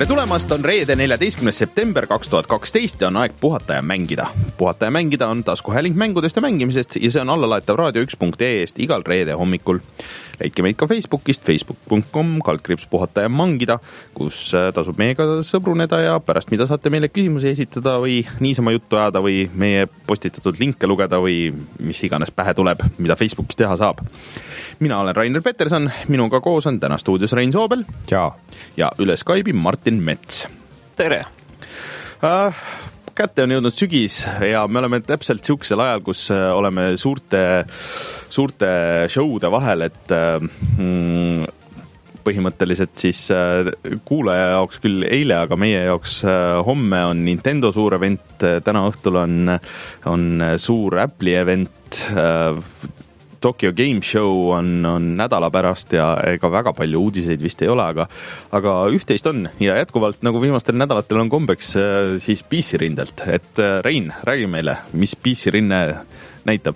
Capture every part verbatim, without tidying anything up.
tere tulemast, on reede neljateistkümnes september kaks tuhat kaksteist ja on aeg puhata ja mängida. Puhata ja mängida on taskuhääling mängudest ja mängimisest ja see on allalaetav raadio üks punkt ee-st igal reede hommikul. Leidke meid ka Facebookist, facebook punkt com, kaldkriips puhata ja mangida, kus tasub meiega sõbruneda ja pärast mida saate meile küsimusi esitada või niisama juttu ajada või meie postitatud linke lugeda või mis iganes pähe tuleb, mida Facebookis teha saab. Mina olen Rainer Peterson, minuga koos on täna stuudios Rein Soobel. Tšau. Ja üle Skype'i Martin Mets. Tere! Äh, kätte on jõudnud sügis ja me oleme täpselt siuksel ajal, kus oleme suurte, suurte show'de vahel, et mm, põhimõtteliselt siis kuulaja jaoks küll eile, aga meie jaoks homme on Nintendo suur event, täna õhtul on, on suur Apple'i event, Tokyo Game Show on, on nädala pärast ja ega väga palju uudiseid vist ei ole, aga, aga üht-teist on ja jätkuvalt nagu viimastel nädalatel on kombeks siis P C rindelt. Et Rein, räägi meile, mis P C rinne näitab?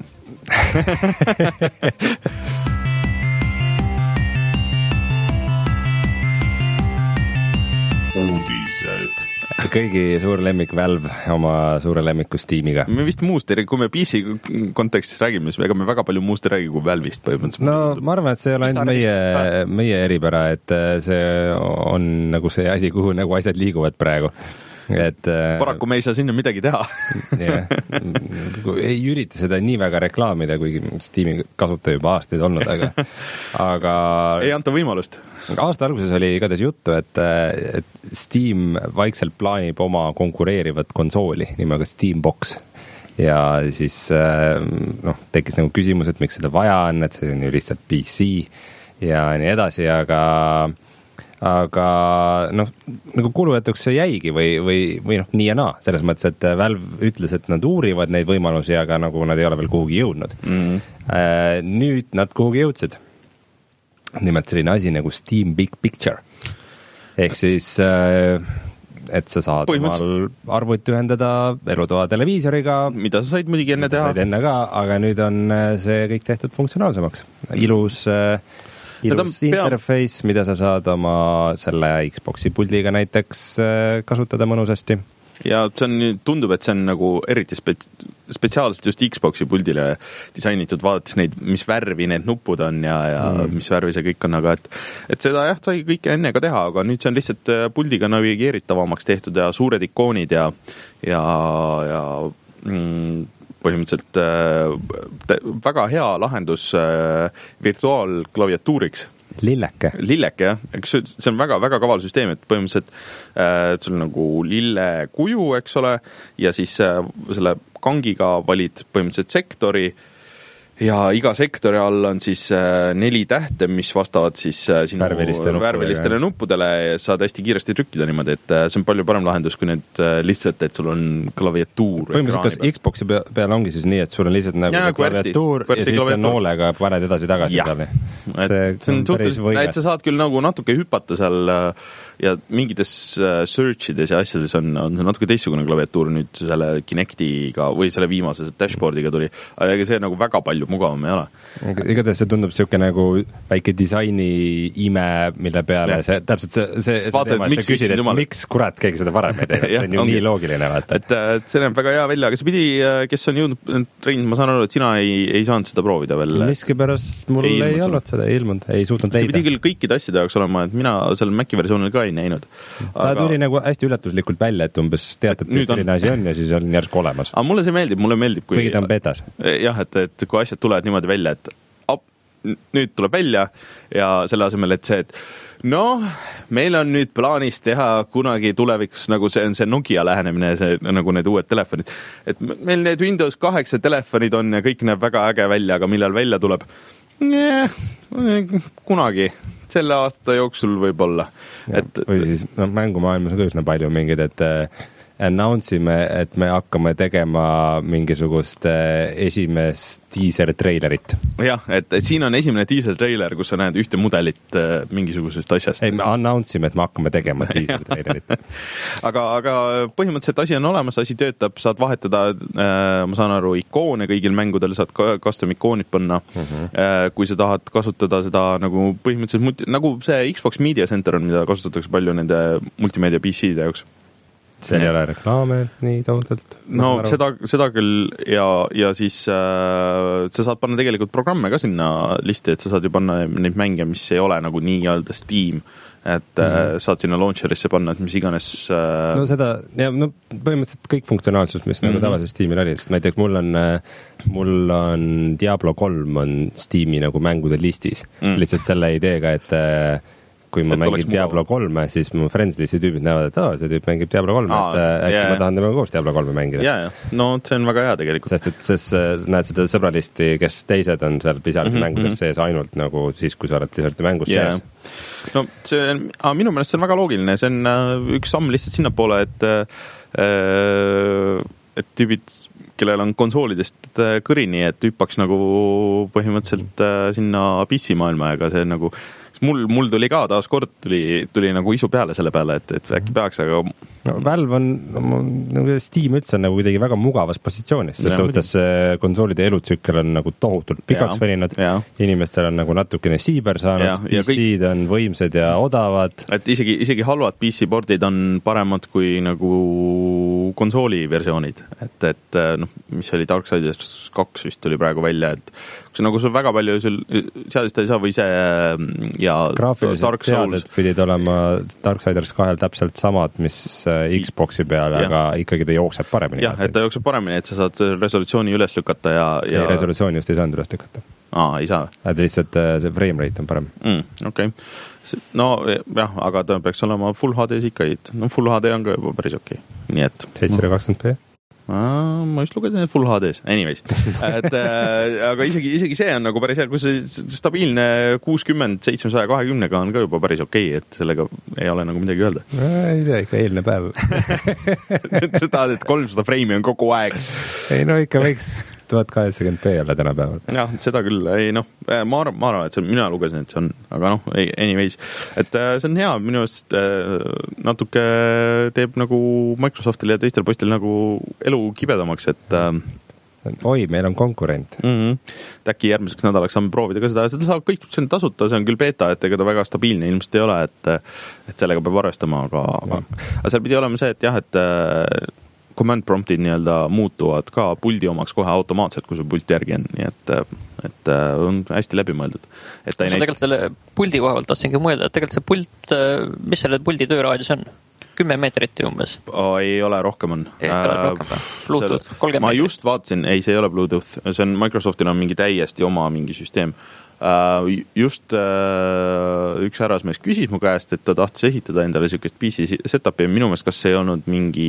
Uudised. Kõigi suur lemmik Valve oma suure lemmiku Steamiga. Me vist muust ei räägi, kui me P C kontekstis räägime, siis ega me väga palju muust ei räägi kui Valve'ist põhimõtteliselt. No ma arvan, et see ei ole ainult meie, meie eripära, et see on nagu see asi, kuhu nagu asjad liiguvad praegu. Et, paraku me ei saa sinna midagi teha. Yeah. Ei ürita seda nii väga reklaamida, kuigi Steam'i kasutaja juba aastaid olnud, aga, aga ei anta võimalust. Aasta alguses oli igatahes juttu, et, et Steam vaikselt plaanib oma konkureerivat konsooli nimega Steambox ja siis noh, tekkis nagu küsimus, et miks seda vaja on, et see on ju lihtsalt P C ja nii edasi, aga aga noh, nagu kuulujätuks see jäigi või, või, või noh, nii ja naa, selles mõttes, et Valve ütles, et nad uurivad neid võimalusi, aga nagu nad ei ole veel kuhugi jõudnud. Mm. Äh, nüüd nad kuhugi jõudsid. Nimelt selline asi nagu Steam Big Picture. Ehk siis, äh, et sa saad omal arvuti ühendada elutoa televiisoriga. Mida sa said muidugi enne teha? Said enne ka, aga nüüd on see kõik tehtud funktsionaalsemaks. Ilus... Äh, ilus interface, mida sa saad oma selle Xboxi puldiga näiteks kasutada mõnusasti. Ja see on, tundub, et see on nagu eriti spets, spetsiaalselt just Xboxi puldile disainitud, vaadates neid, mis värvi need nupud on ja, ja mm. mis värvi see kõik on, aga et, et seda jah, sai kõike enne ka teha, aga nüüd see on lihtsalt puldiga navigeeritavamaks tehtud ja suured ikoonid ja, ja, ja mm, põhimõtteliselt äh, väga hea lahendus äh, virtuaalklaviatuuriks. Lilleke. Lilleke, jah. Eks see on väga, väga kaval süsteem, et põhimõtteliselt äh, sul on nagu lille kuju, eks ole, ja siis äh, selle kangiga valid põhimõtteliselt sektori ja iga sektori all on siis äh, neli tähte, mis vastavad siis äh, sinu värviliste värvilistele nuppudele ja saad hästi kiiresti trükkida niimoodi, et äh, see on palju parem lahendus kui need äh, lihtsalt, et sul on klaviatuur. Põhimõtteliselt kas Xboxi peal ongi siis nii, et sul on lihtsalt nagu ja, klaviatuur ja siis see noolega paned edasi-tagasi seal. See, see on suhteliselt, et sa saad küll nagu natuke hüpata seal ja mingites searchides ja asjades on, on natuke teistsugune klaviatuur nüüd selle Kinectiga või selle viimase dashboardiga tuli, aga see nagu väga palju mugavam ei ole. Igatahes see tundub siuke nagu väike disaini ime, mille peale ja. see täpselt see, see, vaata, teema, miks, sa küsid, et miks kurat keegi seda varem ei teinud, see on ju ongi. Nii loogiline vaata. Et, et see näeb väga hea välja, aga see pidi, kes on jõudnud, Rein, ma saan aru, et sina ei, ei saanud seda proovida veel. Miski pärast mul ei, ei olnud seda, ei ilmunud, ei suutnud leida. See pidi küll kõikide asjade jaoks olema, et mina seal Maci versioonil ka ei näinud. Ta aga... tuli nagu hästi üllatuslikult välja, et umbes tead, et selline asi on ja siis on järsku olemas. Aga mulle see meeldib, mulle meeldib, kui... Kuigi ta on betas. Jah, et, et kui asjad tulevad niimoodi välja, et op, nüüd tuleb välja ja selle asemel, et see, et noh, meil on nüüd plaanis teha kunagi tulevikus, nagu see on see Nokia lähenemine, see, nagu need uued telefonid. Et meil need Windows kaheksa telefonid on ja kõik näeb väga äge välja, aga millal välja tuleb? Nee, kunagi. Selle aasta jooksul võib olla. Et... Või siis no, mängumaailmas on ka üsna palju mingid, et announce ime, et me hakkame tegema mingisugust esimest teaser-treilerit. jah, et, et siin on esimene teaser-treiler, kus sa näed ühte mudelit mingisugusest asjast. ei, me announce ime, et me hakkame tegema teaser-treilerit. aga, aga põhimõtteliselt asi on olemas, asi töötab, saad vahetada, ma saan aru, ikoone kõigil mängudel, saad custom ikoonid panna. Uh-huh. Kui sa tahad kasutada seda nagu põhimõtteliselt, nagu see Xbox Media Center on, mida kasutatakse palju nende multimeedia P C-de jaoks. See ei ole reklaame nii tohutult? No seda, seda küll ja, ja siis äh, sa saad panna tegelikult programme ka sinna listi, et sa saad ju panna neid mänge, mis ei ole nagu nii-öelda Steam, et mm-hmm. saad sinna launcherisse panna, et mis iganes äh... no seda, ja no põhimõtteliselt kõik funktsionaalsus, mis mm-hmm. nagu tavaliselt Steamil oli, sest näiteks mul on mul on Diablo kolm on Steami nagu mängude listis, mm. lihtsalt selle ideega, et kui ma et mängin Diablo kolme, siis mu Friendslissi tüübid näevad, et aa, see tüüp mängib Diablo kolme, et äkki yeah. ma tahan temaga koos Diablo kolme mängida. Jaa, jaa. No see on väga hea tegelikult. Sest et sest näed seda sõbralisti, kes teised on seal Blizzardi mm-hmm. mängudes sees ainult nagu siis, kui sa oled Blizzardi mängus yeah. sees. No see on, minu meelest see on väga loogiline, see on üks samm lihtsalt sinnapoole, et et tüübid, kellel on konsoolidest kõrini, et hüppaks nagu põhimõtteliselt sinna P C maailma, aga see nagu mul, mul tuli ka taas kord tuli, tuli nagu isu peale selle peale, et, et äkki peaks, aga no, Valve on, no, Steam üldse on nagu kuidagi väga mugavas positsioonis, sest suhtes konsoolide elutsükkel on nagu tohutult pikaks veninud, inimestel on nagu natukene siiber saanud, P C-d on võimsad ja odavad. Et isegi, isegi halvad P C-boardid on paremad kui nagu konsooli versioonid, et, et noh, mis oli Darksiders kaks vist tuli praegu välja, et kui nagu sul väga palju sul seadist ei saa või see ja graafilised seaded pidid olema Darksiders kahel täpselt samad, mis Xboxi peal, aga ikkagi ta jookseb paremini. Jah, et ta jookseb paremini, et sa saad resolutsiooni üles lükata ja, ja... Ei, resolutsiooni just ei saanud üles lükata. Aa, ei saa. Et lihtsalt see frame rate on parem. Mm, okei. Okay. No jah, aga ta peaks olema Full H D-s ikka. No Full H D on ka juba päris okei. Okay. Nii et... seitsesada kakskümmend p? Ah, ma just lugesin, et Full H D-s. Anyways. et, äh, aga isegi, isegi see on nagu päris hea, kui see stabiilne kuuskümmend seitsmesaja kahekümnega on ka juba päris okei, et sellega ei ole nagu midagi öelda. Ei tea, ikka eelne päev. sa tahad, et kolmsada freimi on kogu aeg. Ei no ikka võiks tuhat kaheksakümmend p olla täna päeval. Jah, seda küll. Ei noh, ma arvan, ma arvan, et see on, mina lugesin, et see on, aga noh, anyways. Et see on hea, minu eest natuke teeb nagu Microsoftile ja teistel postil nagu elu kibedamaks, et oi, meil on konkurent. Mm-hmm. Äkki järgmiseks nädalaks saame proovida ka seda, seda saab kõik, see on tasuta, see on küll beta, et ega ta väga stabiilne ilmselt ei ole, et, et sellega peab arvestama, aga, aga, aga seal pidi olema see, et jah, et command promptid nii-öelda muutuvad ka puldi omaks kohe automaatselt, kui sul pulti järgi on, nii et, et on hästi läbi mõeldud. Et ta ei näit... Tegelikult selle puldi koha pealt tahtsingi mõelda, et tegelikult see pult, mis selle puldi tööraadius on? kümme meetrit umbes. Oh, ei ole, rohkem on. Ei ole rohkem, Bluetooth, kolmkümmend ma meetrit. Just vaatasin, ei, see ei ole Bluetooth, see on Microsoftil on mingi täiesti oma mingi süsteem. Just üks härrasmees küsis mu käest, et ta tahtis ehitada endale niisugust P C setupi ja minu meelest, kas see ei olnud mingi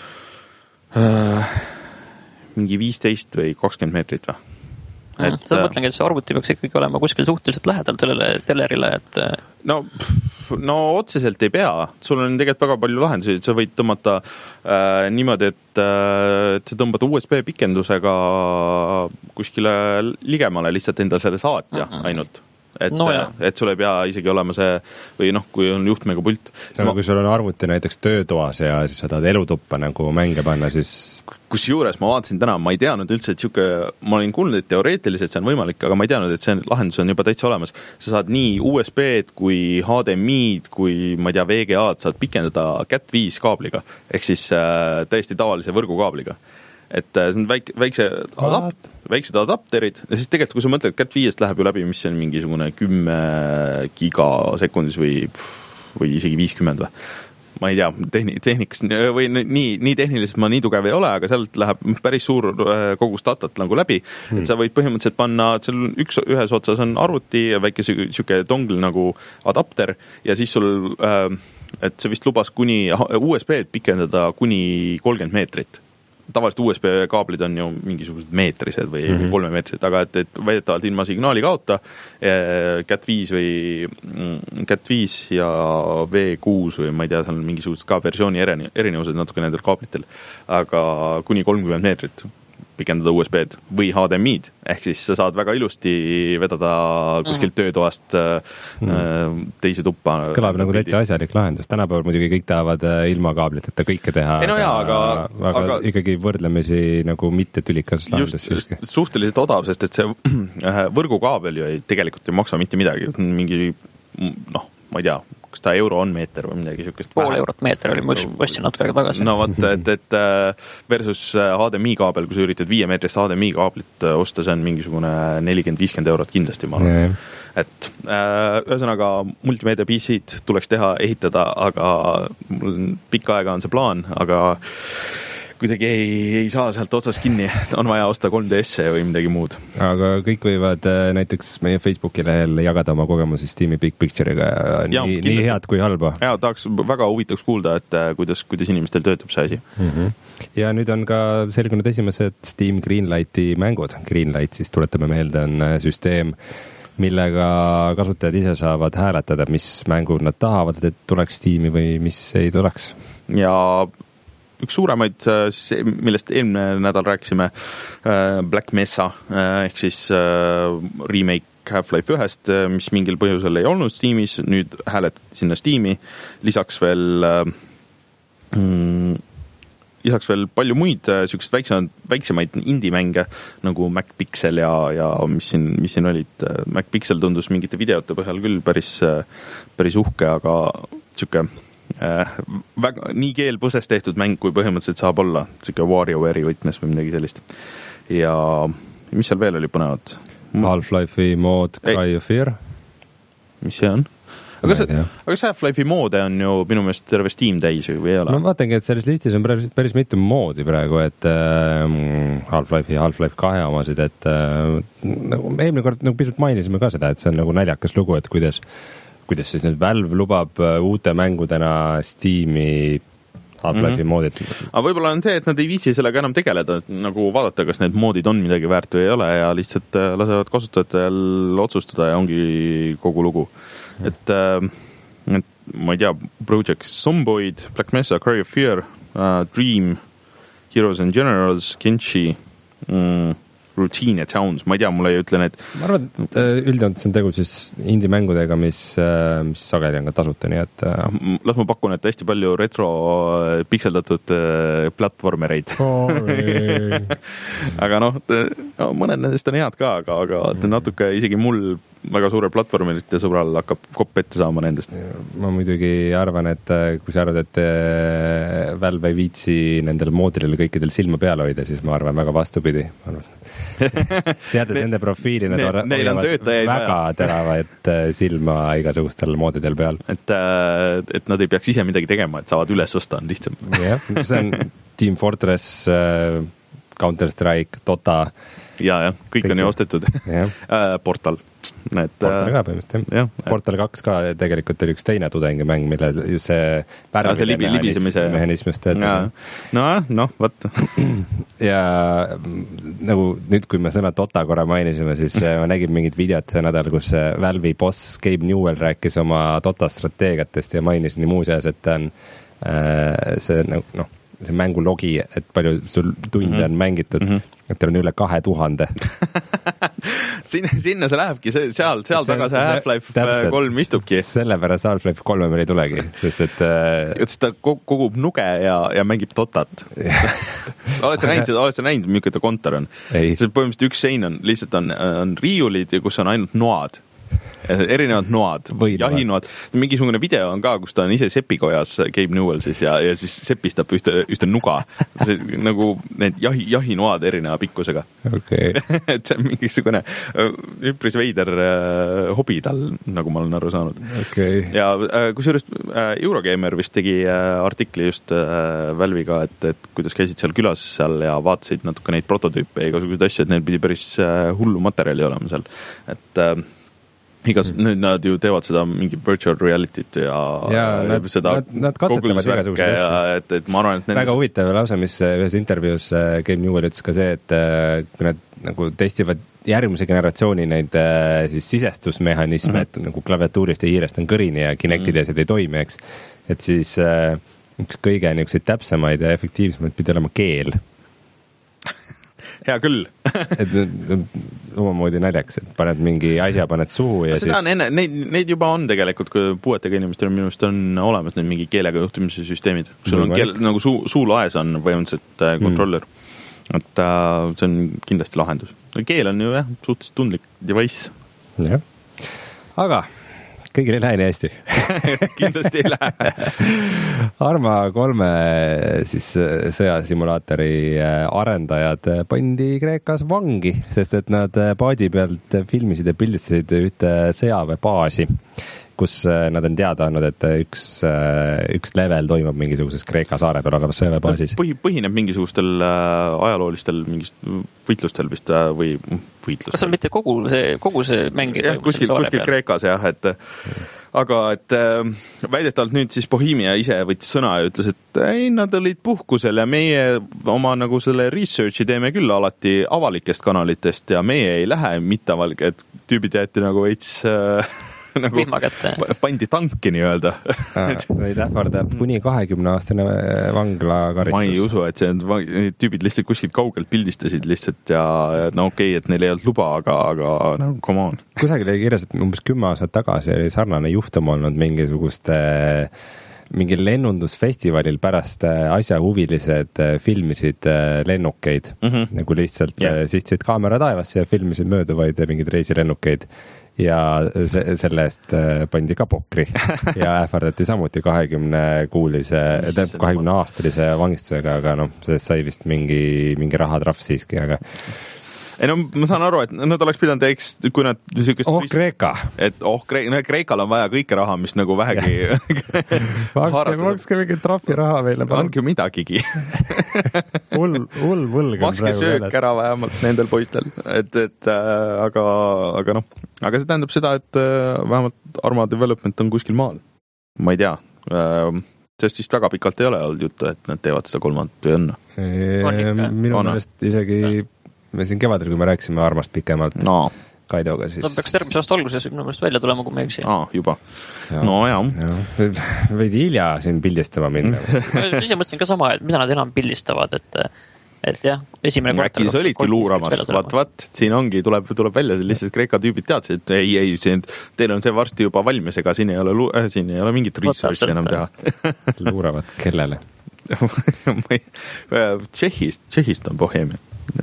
mingi viisteist või kakskümmend meetrit või? Et, seda mõtlengi, et see arvuti peaks ikkagi olema kuskil suhteliselt lähedal sellele telerile, et no, no otseselt ei pea, sul on tegelikult väga palju lahendusi, sa võid tõmmata äh, niimoodi, et, äh, et sa tõmbad U S B pikendusega kuskile ligemale lihtsalt endale selle saatja mm-hmm. ainult. Et, no, et sul ei pea isegi olema see või noh, kui on juhtmega pult. No, ma... kui sul on arvuti näiteks töötoas ja siis sa tahad elutuppa nagu mänge panna, siis kus juures ma vaatasin täna, ma ei teadnud üldse, et siuke, ma olin kuulnud, et teoreetiliselt see on võimalik, aga ma ei teadnud, et see lahendus on juba täitsa olemas. Sa saad nii U S B-d kui H D M I-d kui ma ei tea, V G A-d saad pikendada Cat viis kaabliga ehk siis äh, täiesti tavalise võrgukaabliga. Et see on väike, väikse adapt, väiksed adapterid ja siis tegelikult, kui sa mõtled, Cat viiest läheb ju läbi, mis on mingisugune kümme gigasekundis või, või isegi viiskümmend või. Ma ei tea, tehni, tehnikas või nii, nii tehniliselt ma nii tugev ei ole, aga sealt läheb päris suur kogus datat nagu läbi, hmm. et sa võid põhimõtteliselt panna, et seal üks, ühes otsas on arvuti ja väike siuke tongl nagu adapter ja siis sul, et see vist lubas kuni U S B-d pikendada kuni kolmkümmend meetrit. tavaliselt U S B kaablid on ju mingisugused meetrised või mm -hmm. kolmemeetrised, aga et, et väidetavalt ilma signaali kaota Cat viis või Cat viis ja V kuus või ma ei tea, seal on mingisugused ka versiooni erinevused natuke nendel kaablitel, aga kuni kolmkümmend meetrit pikendada U S B-d või H D M I-d, ehk siis sa saad väga ilusti vedada kuskilt töötoast mm. teise tuppa. Kõlab nagu täitsa asjalik lahendus. Tänapäeval muidugi kõik tahavad ilma kaabliteta kõike teha, ei, no jaa, aga, aga, aga ikkagi võrdlemisi nagu mitte tülikas lahendus siiski. Suhteliselt odav, sest et see võrgukaabel ju ei, tegelikult ei maksa mitte midagi. Mingi, noh, ma ei tea, kas ta euro on meeter või midagi siukest. Pool eurot meeter oli, ma ostsin natuke aega tagasi. No vot, et, et versus H D M I kaabel, kui sa üritad viie meetrist H D M I kaablit osta, see on mingisugune nelikümmend viiskümmend eurot kindlasti, ma arvan. Yeah. Et ühesõnaga multimeedia P C-d tuleks teha, ehitada, aga pikka aega on see plaan, aga kuidagi ei, ei saa sealt otsast kinni, on vaja osta kolm D S-e või midagi muud. Aga kõik võivad näiteks meie Facebooki lehel jagada oma kogemusi Steam'i Big Picture'iga ja, nii, nii head kui halba. Ja tahaks väga huvitaks kuulda, et kuidas, kuidas inimestel töötab see asi. Mm -hmm. Ja nüüd on ka selgunud esimesed Steam Greenlighti mängud. Greenlight, siis tuletame meelde, on süsteem, millega kasutajad ise saavad hääletada, mis mängud nad tahavad, et tuleks Steam'i või mis ei tuleks. Ja üks suuremaid, millest eelmine nädal rääkisime, Black Mesa, ehk siis remake Half-Life ühest, mis mingil põhjusel ei olnud Steamis, nüüd hääletati sinna Steami, lisaks veel mm, lisaks veel palju muid siuksed väiksemaid, väiksemaid indie-mänge nagu MacPixel ja, ja mis siin, mis siin olid. MacPixel tundus mingite videote põhjal küll päris, päris uhke, aga siuke Äh, väga, nii keelpõses tehtud mäng, kui põhimõtteliselt saab olla, siuke WarioWare'i võtmes või midagi sellist. Ja mis seal veel oli põnevat? Half-Life'i mood Cry of Fear. Mis see on? Aga see, aga see Half-Life'i moode on ju minu meelest terve Steam täis või ei ole? Ma vaatangi, et selles listis on päris, päris mitu moodi praegu, et äh, Half-Life'i ja Half-Life kahe omasid, et äh, nagu eelmine kord nagu pisut mainisime ka seda, et see on nagu naljakas lugu, et kuidas kuidas siis nüüd Valve lubab uute mängudena Steam'i Half-Life'i mm -hmm. moodid. Aga võib-olla on see, et nad ei viitsi sellega enam tegeleda, et nagu vaadata, kas need moodid on midagi väärt või ei ole ja lihtsalt lasevad kasutajatel otsustada ja ongi kogu lugu. Mm -hmm. et, et ma ei tea, Project Zomboid, Black Mesa, Cry of Fear, uh, Dream, Heroes and Generals, Kenshi, mm, Routine ja Towns, ma ei tea, mulle ei ütle need. Ma arvan, et üldjoont see on tegu siis indie-mängudega, mis, mis sageli on ka tasuta, nii et las ma pakun, et hästi palju retro pikseldatud platvormereid. aga noh, no, mõned nendest on head ka, aga, aga natuke isegi mul väga suure platvormerite sõbral hakkab kopp ette saama nendest. Ma muidugi arvan, et kui sa arvad, et Valve ei viitsi nendel moodidel kõikidel silma peal hoida, siis ma arvan väga vastupidi. Teades nende profiili, nad ne, neil on töötajaid väga vaja. Teravaid silma igasugustel moodidel peal. Et, et nad ei peaks ise midagi tegema, et saavad üles osta, on lihtsam. jah, see on Team Fortress, Counter-Strike, Dota. ja, jah, kõik, kõik on ju ostetud. Portal. Et, Portal ka põhimõtteliselt, jah. Portal kaks ka tegelikult oli üks teine tudengimäng, mille just see värvide mehhanismist. no, noh, võt. ja nagu nüüd, kui me sõna Dota korra mainisime, siis ma nägin mingit videot see nädal, kus Valve'i boss Gabe Newell rääkis oma Dota strateegiatest ja mainis nii muuseas, et on see noh, see mängulogi, et palju sul tunde mm-hmm. on mängitud, mm-hmm. et teil on üle kahe tuhande. sinna, sinna see lähebki, see, seal, seal see, taga see Half-Life täpselt, kolm istubki. Sellepärast Half-Life kolme meil ei tulegi, sest et et ta kogub nuge ja, ja mängib Dotat. oled sa näinud seda, oled sa näinud, milline ta kontor on? See põhimõtteliselt üks sein on, lihtsalt on, on riiulid, kus on ainult noad. Erinevad noad, jahinoad. Mingisugune video on ka, kus ta on ise sepikojas, Gabe Newell siis, ja, ja siis sepistab ühte, ühte nuga. See, nagu need jahi, jahinoad erineva pikkusega. Okay. et see on mingisugune üpris veider uh, hobi tal, nagu ma olen aru saanud. Okay. Ja uh, kusjuures uh, Eurogamer vist tegi uh, artikli just uh, Valve'iga, et, et kuidas käisid seal külas seal ja vaatasid natuke neid prototüüpe ja igasuguseid asju, et neil pidi päris uh, hullu materjali olema seal. Et uh, igas mm., nüüd nad ju teevad seda mingi virtual reality't ja, ja nad, seda nad, nad katsetavad igasuguseid asju. Et, et ma arvan, et väga huvitav lause, mis ühes intervjuus Gabe Newell ütles ka see, et kui nad nagu testivad järgmise generatsiooni neid siis sisestusmehhanisme, mm-hmm. et nagu klaviatuurist ja hiirest on kõrini ja Kinectid ja mm-hmm. ei toimi, eks. Et siis üks kõige niisuguseid täpsemaid ja efektiivsemaid pidi olema keel. Hea küll. et omamoodi naljaks, et paned mingi asja, paned suhu ja seda siis... Enne, neid, neid juba on tegelikult, kui puuetega inimestel minu arust on olemas need mingi keelega juhtimise süsteemid. Sul on keel, nagu suu, suulaes on põhimõtteliselt kontroller. Mm. Et äh, see on kindlasti lahendus. Keel on ju jah, suhteliselt tundlik device. Jah. Aga kõigil ei lähe nii hästi. Kindlasti ei lähe. Arma kolme siis sõjasimulaatori arendajad pandi Kreekas vangi, sest et nad paadi pealt filmisid ja pildistasid ühte sõjaväebaasi, kus nad on teada andnud, et üks, üks level toimub mingisuguses Kreeka saare peal olevas sõjaväebaasis. Põhi, põhineb mingisugustel ajaloolistel mingist võitlustel vist või võitlustel. Kas on mitte kogu see, kogu see mängi? Jah, kuskil, kuskil Kreekas jah, et aga et väidetavalt nüüd siis Bohemia ise võttis sõna ja ütles, et ei, nad olid puhkusel ja meie oma nagu selle researchi teeme küll alati avalikest kanalitest ja meie ei lähe mitteavalge, et tüübid jäeti nagu veits nagu pandi tanki nii-öelda. Neid ähvardab kuni kahekümne aastane vanglakaristus. Ma ei usu, et see need tüübid lihtsalt kuskilt kaugelt pildistasid lihtsalt ja no okei, okay, et neil ei olnud luba, aga, aga no come on. Kusagil oli kirjas, et umbes kümme aastat tagasi oli sarnane juhtum olnud mingisuguste mingil lennundusfestivalil pärast asjahuvilised filmisid lennukeid, mm-hmm. nagu lihtsalt yeah. sihtsid kaamera taevasse ja filmisid mööduvaid mingeid reisilennukeid. Ja se- selle eest pandi ka pokri ja ähvardati samuti kahekümne kuulise, kahekümne aastalise vangistusega, aga noh, sellest sai vist mingi, mingi rahatrahv siiski, aga ei no ma saan aru, et nad oleks pidanud eks, kui nad oh Kreeka et oh Kreek, no, Kreekal on vaja kõike raha, mis nagu vähegi makske, makske mingi trahviraha meile andke midagigi hull, hull võlg makske söök ära vähemalt nendel poistel et, et äh, aga, aga noh, aga see tähendab seda, et äh, vähemalt Arma Development on kuskil maal, ma ei tea äh, sest siis väga pikalt ei ole olnud juttu, et nad teevad seda kolmandat või õnne minu meelest isegi me siin kevadel, kui me rääkisime Armast pikemalt no. Kaidoga, siis... Ta peaks tervise aasta alguses minu meelest välja tulema, kui me eksi. Aa, juba. Ja. No jah. Ja. Veidi hilja siin pildistama minna. Ise mõtlesin ka sama, et mida nad enam pildistavad, et, et jah, esimene kvartal... Äkki sa olidki luuramas, vaat, vaat, siin ongi, tuleb, tuleb välja, lihtsalt Kreeka tüübid teadsid, et ei, ei, siin, teil on see varsti juba valmis, ega siin ei ole, lu... siin ei ole mingit research enam teha. Luuravad kellele? Tšehhist, Tšehhist on Bohemia.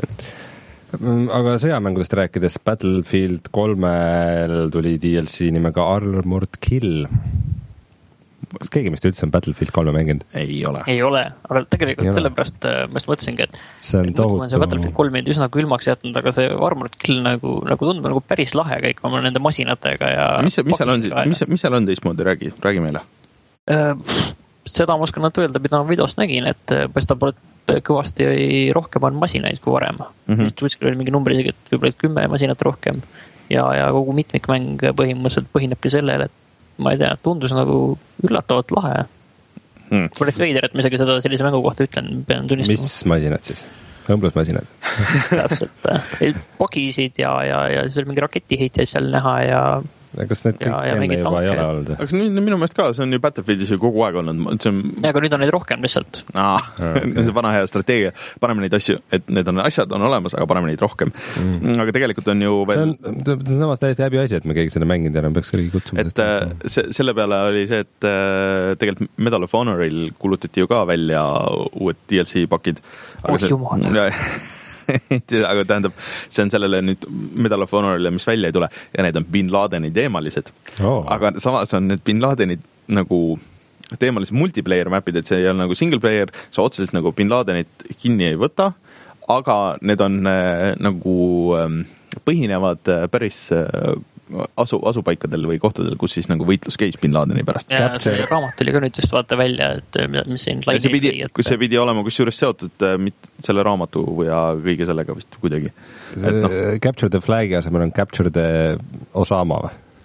Aga sõjamängudest rääkides, Battlefield kolmel tuli D L C nimega Armored Kill. Kas keegi meist üldse on Battlefield kolme mänginud? Ei ole. Ei ole, aga tegelikult sellepärast ma just mõtlesingi, et see on tohutu. Ma see Battlefield kolm meid üsna külmaks jätnud, aga see Armored Kill nagu, nagu tundub nagu päris lahe kõik oma nende masinatega ja... Mis, mis, seal, on, mis, mis seal on teistmoodi? Räägi, räägi meile. Seda ma oskan nad öelda, mida ma videost nägin, et paistab, et kõvasti rohkem on masinaid kui varem. Mm-hmm. Vist kuskil oli mingi numbri, et võib-olla kümme masinat rohkem ja, ja kogu mitmikmäng põhimõtteliselt põhinebki sellele, et ma ei tea, tundus nagu üllatavalt lahe. Mm. Oleks veider, et ma isegi seda sellise mängu kohta ütlen, pean tunnistama. Mis masinad siis? Õmblusmasinad? Täpselt. Pagisid ja, ja, ja siis oli mingi raketiheitjaid seal näha ja... Kas need kõik ja, enne juba ei ole olnud? Aga see on minu meelest ka, see on ju Battlefieldis ju kogu aeg olnud. See on... Ja, aga nüüd on neid rohkem lihtsalt. Aa, see vana hea strateegia. Paneme neid asju, et need on, asjad on olemas, aga paneme neid rohkem. Mm. Aga tegelikult on ju veel... See on, see on samast täiesti häbi asi, et me keegi selle mänginud ja peaks kõigi kutsuma. Et see, selle peale oli see, et tegelikult Medal of Honoril kulutati ju ka välja uued D L C pakid. Oh jumal. aga tähendab, see on sellele nüüd Medal of Honorile, mis välja ei tule ja need on Bin Ladeni teemalised. Oh. Aga samas on need Bin Ladeni nagu teemalised multiplayer mapid, et see ei ole nagu single player, sa otseselt nagu Bin Ladenit kinni ei võta, aga need on äh, nagu äh, põhinevad äh, päris äh, asu, asupaikadel või kohtadel, kus siis nagu võitlus käis Bin Ladeni pärast. Ja see raamat oli ka nüüd just vaata välja, et mis siin laine see pidi, et... see pidi olema kusjuures seotud mit, selle raamatu ja kõige sellega vist kuidagi. See no. Capture the Flagi asemel on Capture the Osama või?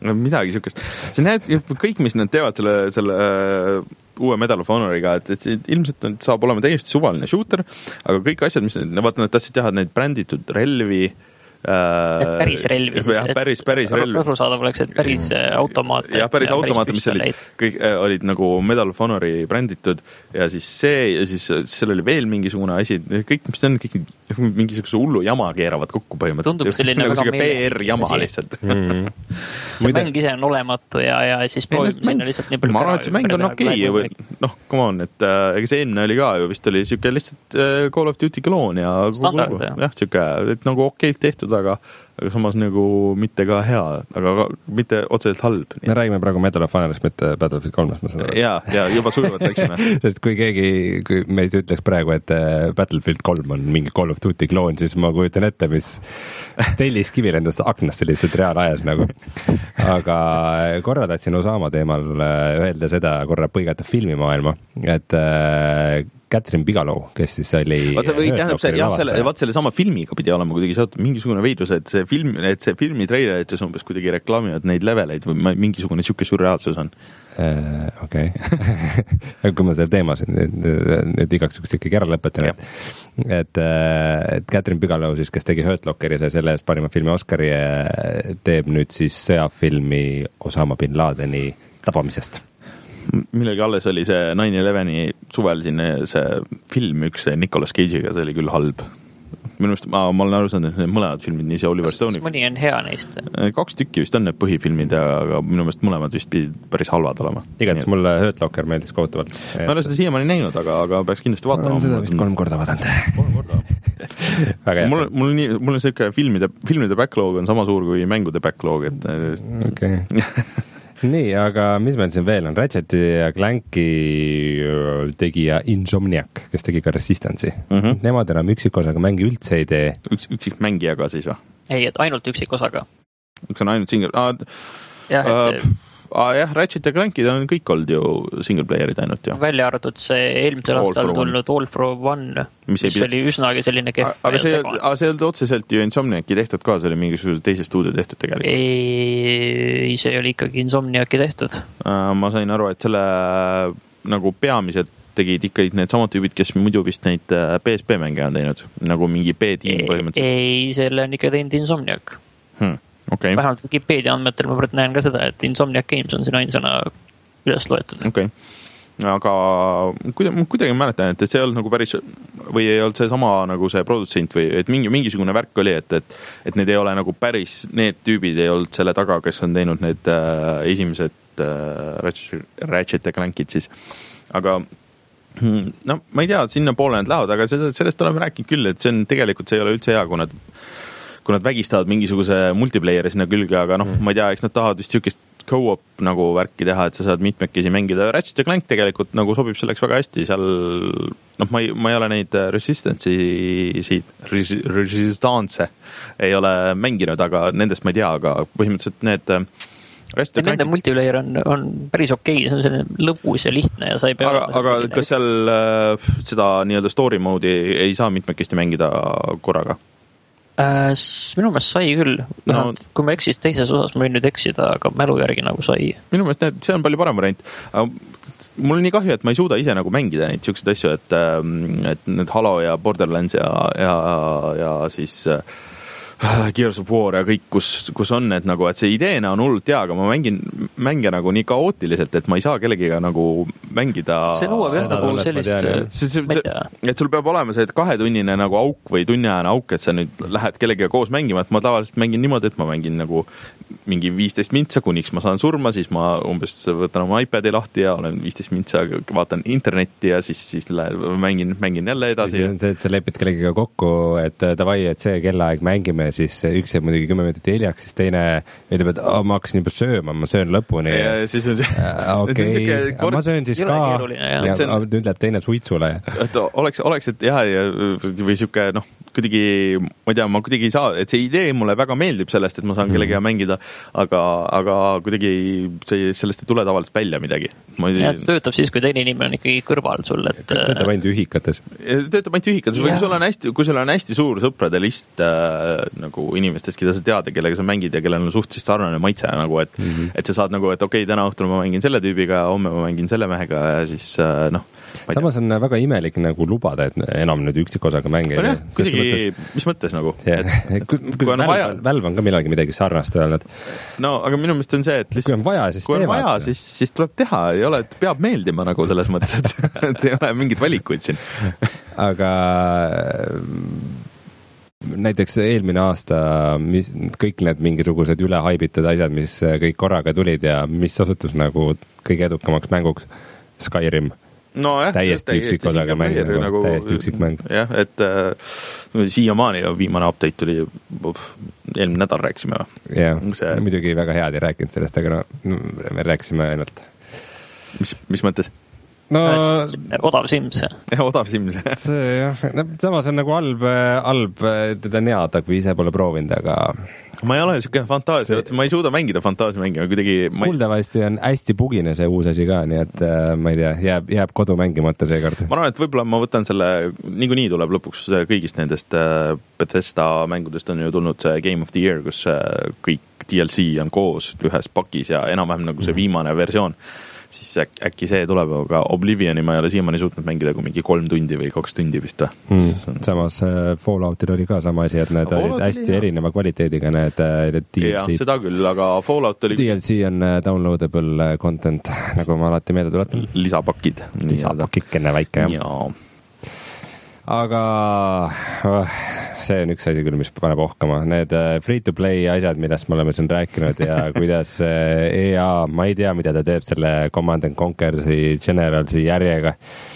midagi siukest. sa näed kõik, mis nad teevad selle, selle uue Medal of Honoriga, et, et, et ilmselt on, saab olema täiesti suvaline shooter, aga kõik asjad, mis nad, vaata, nad tahtsid teha neid bränditud relvi, et päris relvi siis, jah, päris, päris relvi. Rõhusaadav oleks, et päris automaat. jah, päris ja automaat, mis olid, kõik olid nagu Medal of Honori bränditud ja siis see ja siis seal oli veel mingisugune asi, kõik, mis on, kõik mingisuguse hullu jama keeravad kokku põhimõtteliselt. Tundub selline nagu siuke P R jama lihtsalt. Mm-hmm. see mäng ise on olematu ja, ja siis proovisin sinna lihtsalt nii palju. ma arvan, et see mäng on okei okay. noh, come on, et äh, ega see enne oli ka ju vist oli siuke lihtsalt äh, Call of Duty kloon ja standard, jah, jah, siuke, et nagu okeilt tehtud, aga aga samas nagu mitte ka hea, aga ka, mitte otseselt halb. Me räägime praegu Medal of Honorist, mitte Battlefield kolmest, ma saan aru. Jaa, ja juba sujuvalt läksime. Sest kui keegi, kui meist ütleks praegu, et Battlefield kolm on mingi Call of Duty kloon, siis ma kujutan ette, mis telliskivi lendas aknasse lihtsalt reaalajas nagu. Aga korra tahtsin Osama teemal öelda seda, korra põigata filmimaailma, et Catherine Bigelow, kes siis oli vaata, või tähendab see, jah, selle, vaat selle sama filmiga pidi olema kuidagi seotud mingisugune veidrus, et see film, et see filmi treilerid just umbes kuidagi reklaamivad neid leveleid või mingisugune siuke surreaalsus on. Uh, okei okay. kui ma selle teema nüüd, nüüd igaks juhuks ikkagi ära lõpetan, et, et, et Catherine Bigelow siis, kes tegi Hurt Lockeri ja selle eest parima filmi Oscari, teeb nüüd siis sõjafilmi Osama bin Ladeni tabamisest. Millegi alles oli see nine eleveni suvel siin see film üks Nicolas Cage'iga, see oli küll halb. Minu meelest, ma, ma olen aru saanud, et need mõlemad filmid, nii see Oliver Stone'i. Mõni on hea neist? Kaks tükki vist on need põhifilmid, aga minu meelest mõlemad vist pidid päris halvad olema. Igatahes mulle Hurt Locker meeldis kohutavalt. Ma olen seda siiamaani näinud, aga, aga peaks kindlasti vaatama. Ma olen seda vist kolm korda vaadanud. Kolm korda. mul, mul, nii, mul on selline filmide, filmide backlog on sama suur kui mängude backlog, et okei okay. Nii, aga mis meil siin veel on? Ratcheti ja Clanki tegija Insomniac, kes tegi ka Resistance'i. Mm-hmm. Nemad enam üksikosaga mängi üldse ei tee. Üks, üksik mängijaga siis või? Ei, et ainult üksikosaga. Üks on ainult single... Ah, jah, et... Uh, ah, jah, Ratchet ja Clankid on kõik olnud ju single player'id ainult ju. Välja arvatud see eelmisel aastal tulnud All for One, mis, mis oli üsnagi selline kehv. Aga see, aga see oli otseselt ju Insomniaci tehtud ka, see oli mingisuguse teise stuudio tehtud tegelikult. Ei, see oli ikkagi Insomniaci tehtud. Ma sain aru, et selle nagu peamiselt tegid ikka need samad tüübid, kes muidu vist neid P S P mänge on teinud, nagu mingi B-tiim põhimõtteliselt. Ei, selle on ikka teinud Insomniac. Hmm. Okay. Vähemalt Wikipedia andmetel ma praegu näen ka seda, et Insomniac Games on siin ainsana üles loetud. Okay. Aga kuidagi, kuidagi mäletan, et see ei olnud nagu päris või ei olnud see sama nagu see produtsent või et mingi, mingisugune värk oli, et, et, et need ei ole nagu päris, need tüübid ei olnud selle taga, kes on teinud need äh, esimesed äh, Ratchet ja Clankid siis. Aga no ma ei tea, sinna poole nad lähevad, aga sellest oleme rääkinud küll, et see on tegelikult, see ei ole üldse hea, kui nad kui nad vägistavad mingisuguse multiplayeri sinna külge, aga noh, ma ei tea, eks nad tahavad vist siukest co-op nagu värki teha, et sa saad mitmekesi mängida. Ratchet ja Clank tegelikult nagu sobib selleks väga hästi, seal noh, ma ei, ma ei ole neid Resistance'i Resistance ei ole mänginud, aga nendest ma ei tea, aga põhimõtteliselt need Nende Clank... multiplayer on, on päris okei, see on selline lõbus ja lihtne ja sa ei pea... Aga, aga selline... kas seal äh, seda nii-öelda story mode'i ei saa mitmekesti mängida korraga? Äh, minu meelest sai küll, no, kui ma eksis teises osas, ma võin nüüd eksida, aga mälu järgi nagu sai. Minu meelest need, see on palju parem variant. Mul on nii kahju, et ma ei suuda ise nagu mängida neid siukseid asju, et, et need Halo ja Borderlands ja, ja, ja siis Gears of War ja kõik, kus, kus on need nagu, et see ideena on hullult hea, aga ma mängin mänge nagu nii kaootiliselt, et ma ei saa kellegiga nagu mängida. See nõuab jah nagu sellist... See, see, see, et sul peab olema see kahetunnine nagu auk või tunniajane auk, et sa nüüd lähed kellegiga koos mängima, et ma tavaliselt mängin niimoodi, et ma mängin nagu mingi viisteist mintsa, kuniks ma saan surma, siis ma umbes võtan oma iPadi lahti ja olen viisteist mintsa, vaatan internetti ja siis, siis mängin, mängin jälle edasi. See on see, et sa lepid kellegiga kokku, et davai, et see kellaaeg mängime, siis üks jääb muidugi kümme minutit hiljaks, siis teine ütleb, et oh, ma hakkasin juba sööma, ma söön lõpuni. Ja, ja siis on see... Okei, okay. ma söön siis ka. Ja, ja on... nüüd läheb teine suitsule. Et oleks, oleks, et jah, ja, või siuke, noh, kuidagi, ma ei tea, ma kuidagi ei saa, et see idee mulle väga meeldib sellest, et ma saan kellegagi mm. mängida, aga, aga kuidagi see, sellest ei tule tavaliselt välja midagi. Ei... Ja, see töötab siis, kui teine inimene on ikkagi kõrval sul, et... Töötab ainult ühikates. Töötab ainult ühikates, või kui sul on hästi, kui sul on hästi suur sõprade list äh, nagu inimestest, keda sa tead ja kellega sa mängid ja kellel on suhteliselt sarnane maitse, nagu, et, mm-hmm. et sa saad nagu, et okei okay,, täna õhtul ma mängin selle tüübiga, homme ma mängin selle mehega ja siis äh, noh. Samas on väga imelik nagu lubada, et enam nüüd üksikosaga mängida. No, kuidagi, mõttes... mis mõttes nagu? Yeah. Et, kui, kui Valve, vaja... Valve on ka millalgi midagi sarnast öelnud. No, aga minu meelest on see, et lihtsalt, kui on vaja, siis kui teevad. Kui on vaja, siis, siis tuleb teha. Ei ole, et peab meeldima nagu selles mõttes, et, et ei ole mingit valikuid siin. Aga näiteks eelmine aasta mis, kõik need mingisugused ülehaibitud asjad, mis kõik korraga tulid ja mis osutus nagu kõige edukamaks mänguks, Skyrim. No, jah, täiesti üksik osaga mäng, nagu, nagu, täiesti üksik mäng. Jah, et äh, siiamaani viimane update tuli, eelmine nädal rääkisime. Jah, see... muidugi väga head ei rääkinud sellest, aga no, me rääkisime ainult. Mis, mis mõttes? No, odav Sims. Ja, odav Sims. see, jah, no, samas on nagu halb, halb teda neada, kui ise pole proovinud, aga... Ma ei ole niisugune fantaasia, see... ma ei suuda mängida fantaasia mängima, kuidagi... Ma... Kuuldavasti on hästi bugine see uus asi ka, nii et ma ei tea, jääb, jääb kodu mängimata seekord. Ma arvan, et võib-olla ma võtan selle, niikuinii tuleb lõpuks kõigist nendest Bethesda mängudest on ju tulnud see Game of the Year, kus kõik D L C on koos ühes pakis ja enam-vähem nagu see viimane versioon. Siis äk, äkki see tuleb, aga Oblivioni ma ei ole siiamaani suutnud mängida kui mingi kolm tundi või kaks tundi vist. Hmm. Samas Falloutil oli ka sama asi, et need no, olid hästi oli, erineva kvaliteediga need, need D L C. Jah, seda küll, aga Fallout oli... D L C on downloadable content, nagu ma alati meelde tuletan. Lisapakid. Lisapakikene väike, jah. Ja. Aga see on üks asi küll, mis paneb ohkama. Need free-to-play asjad, millest me oleme siin rääkinud ja kuidas E A, ma ei tea, mida ta teeb selle Command and Conquer'i Generalsi järjega.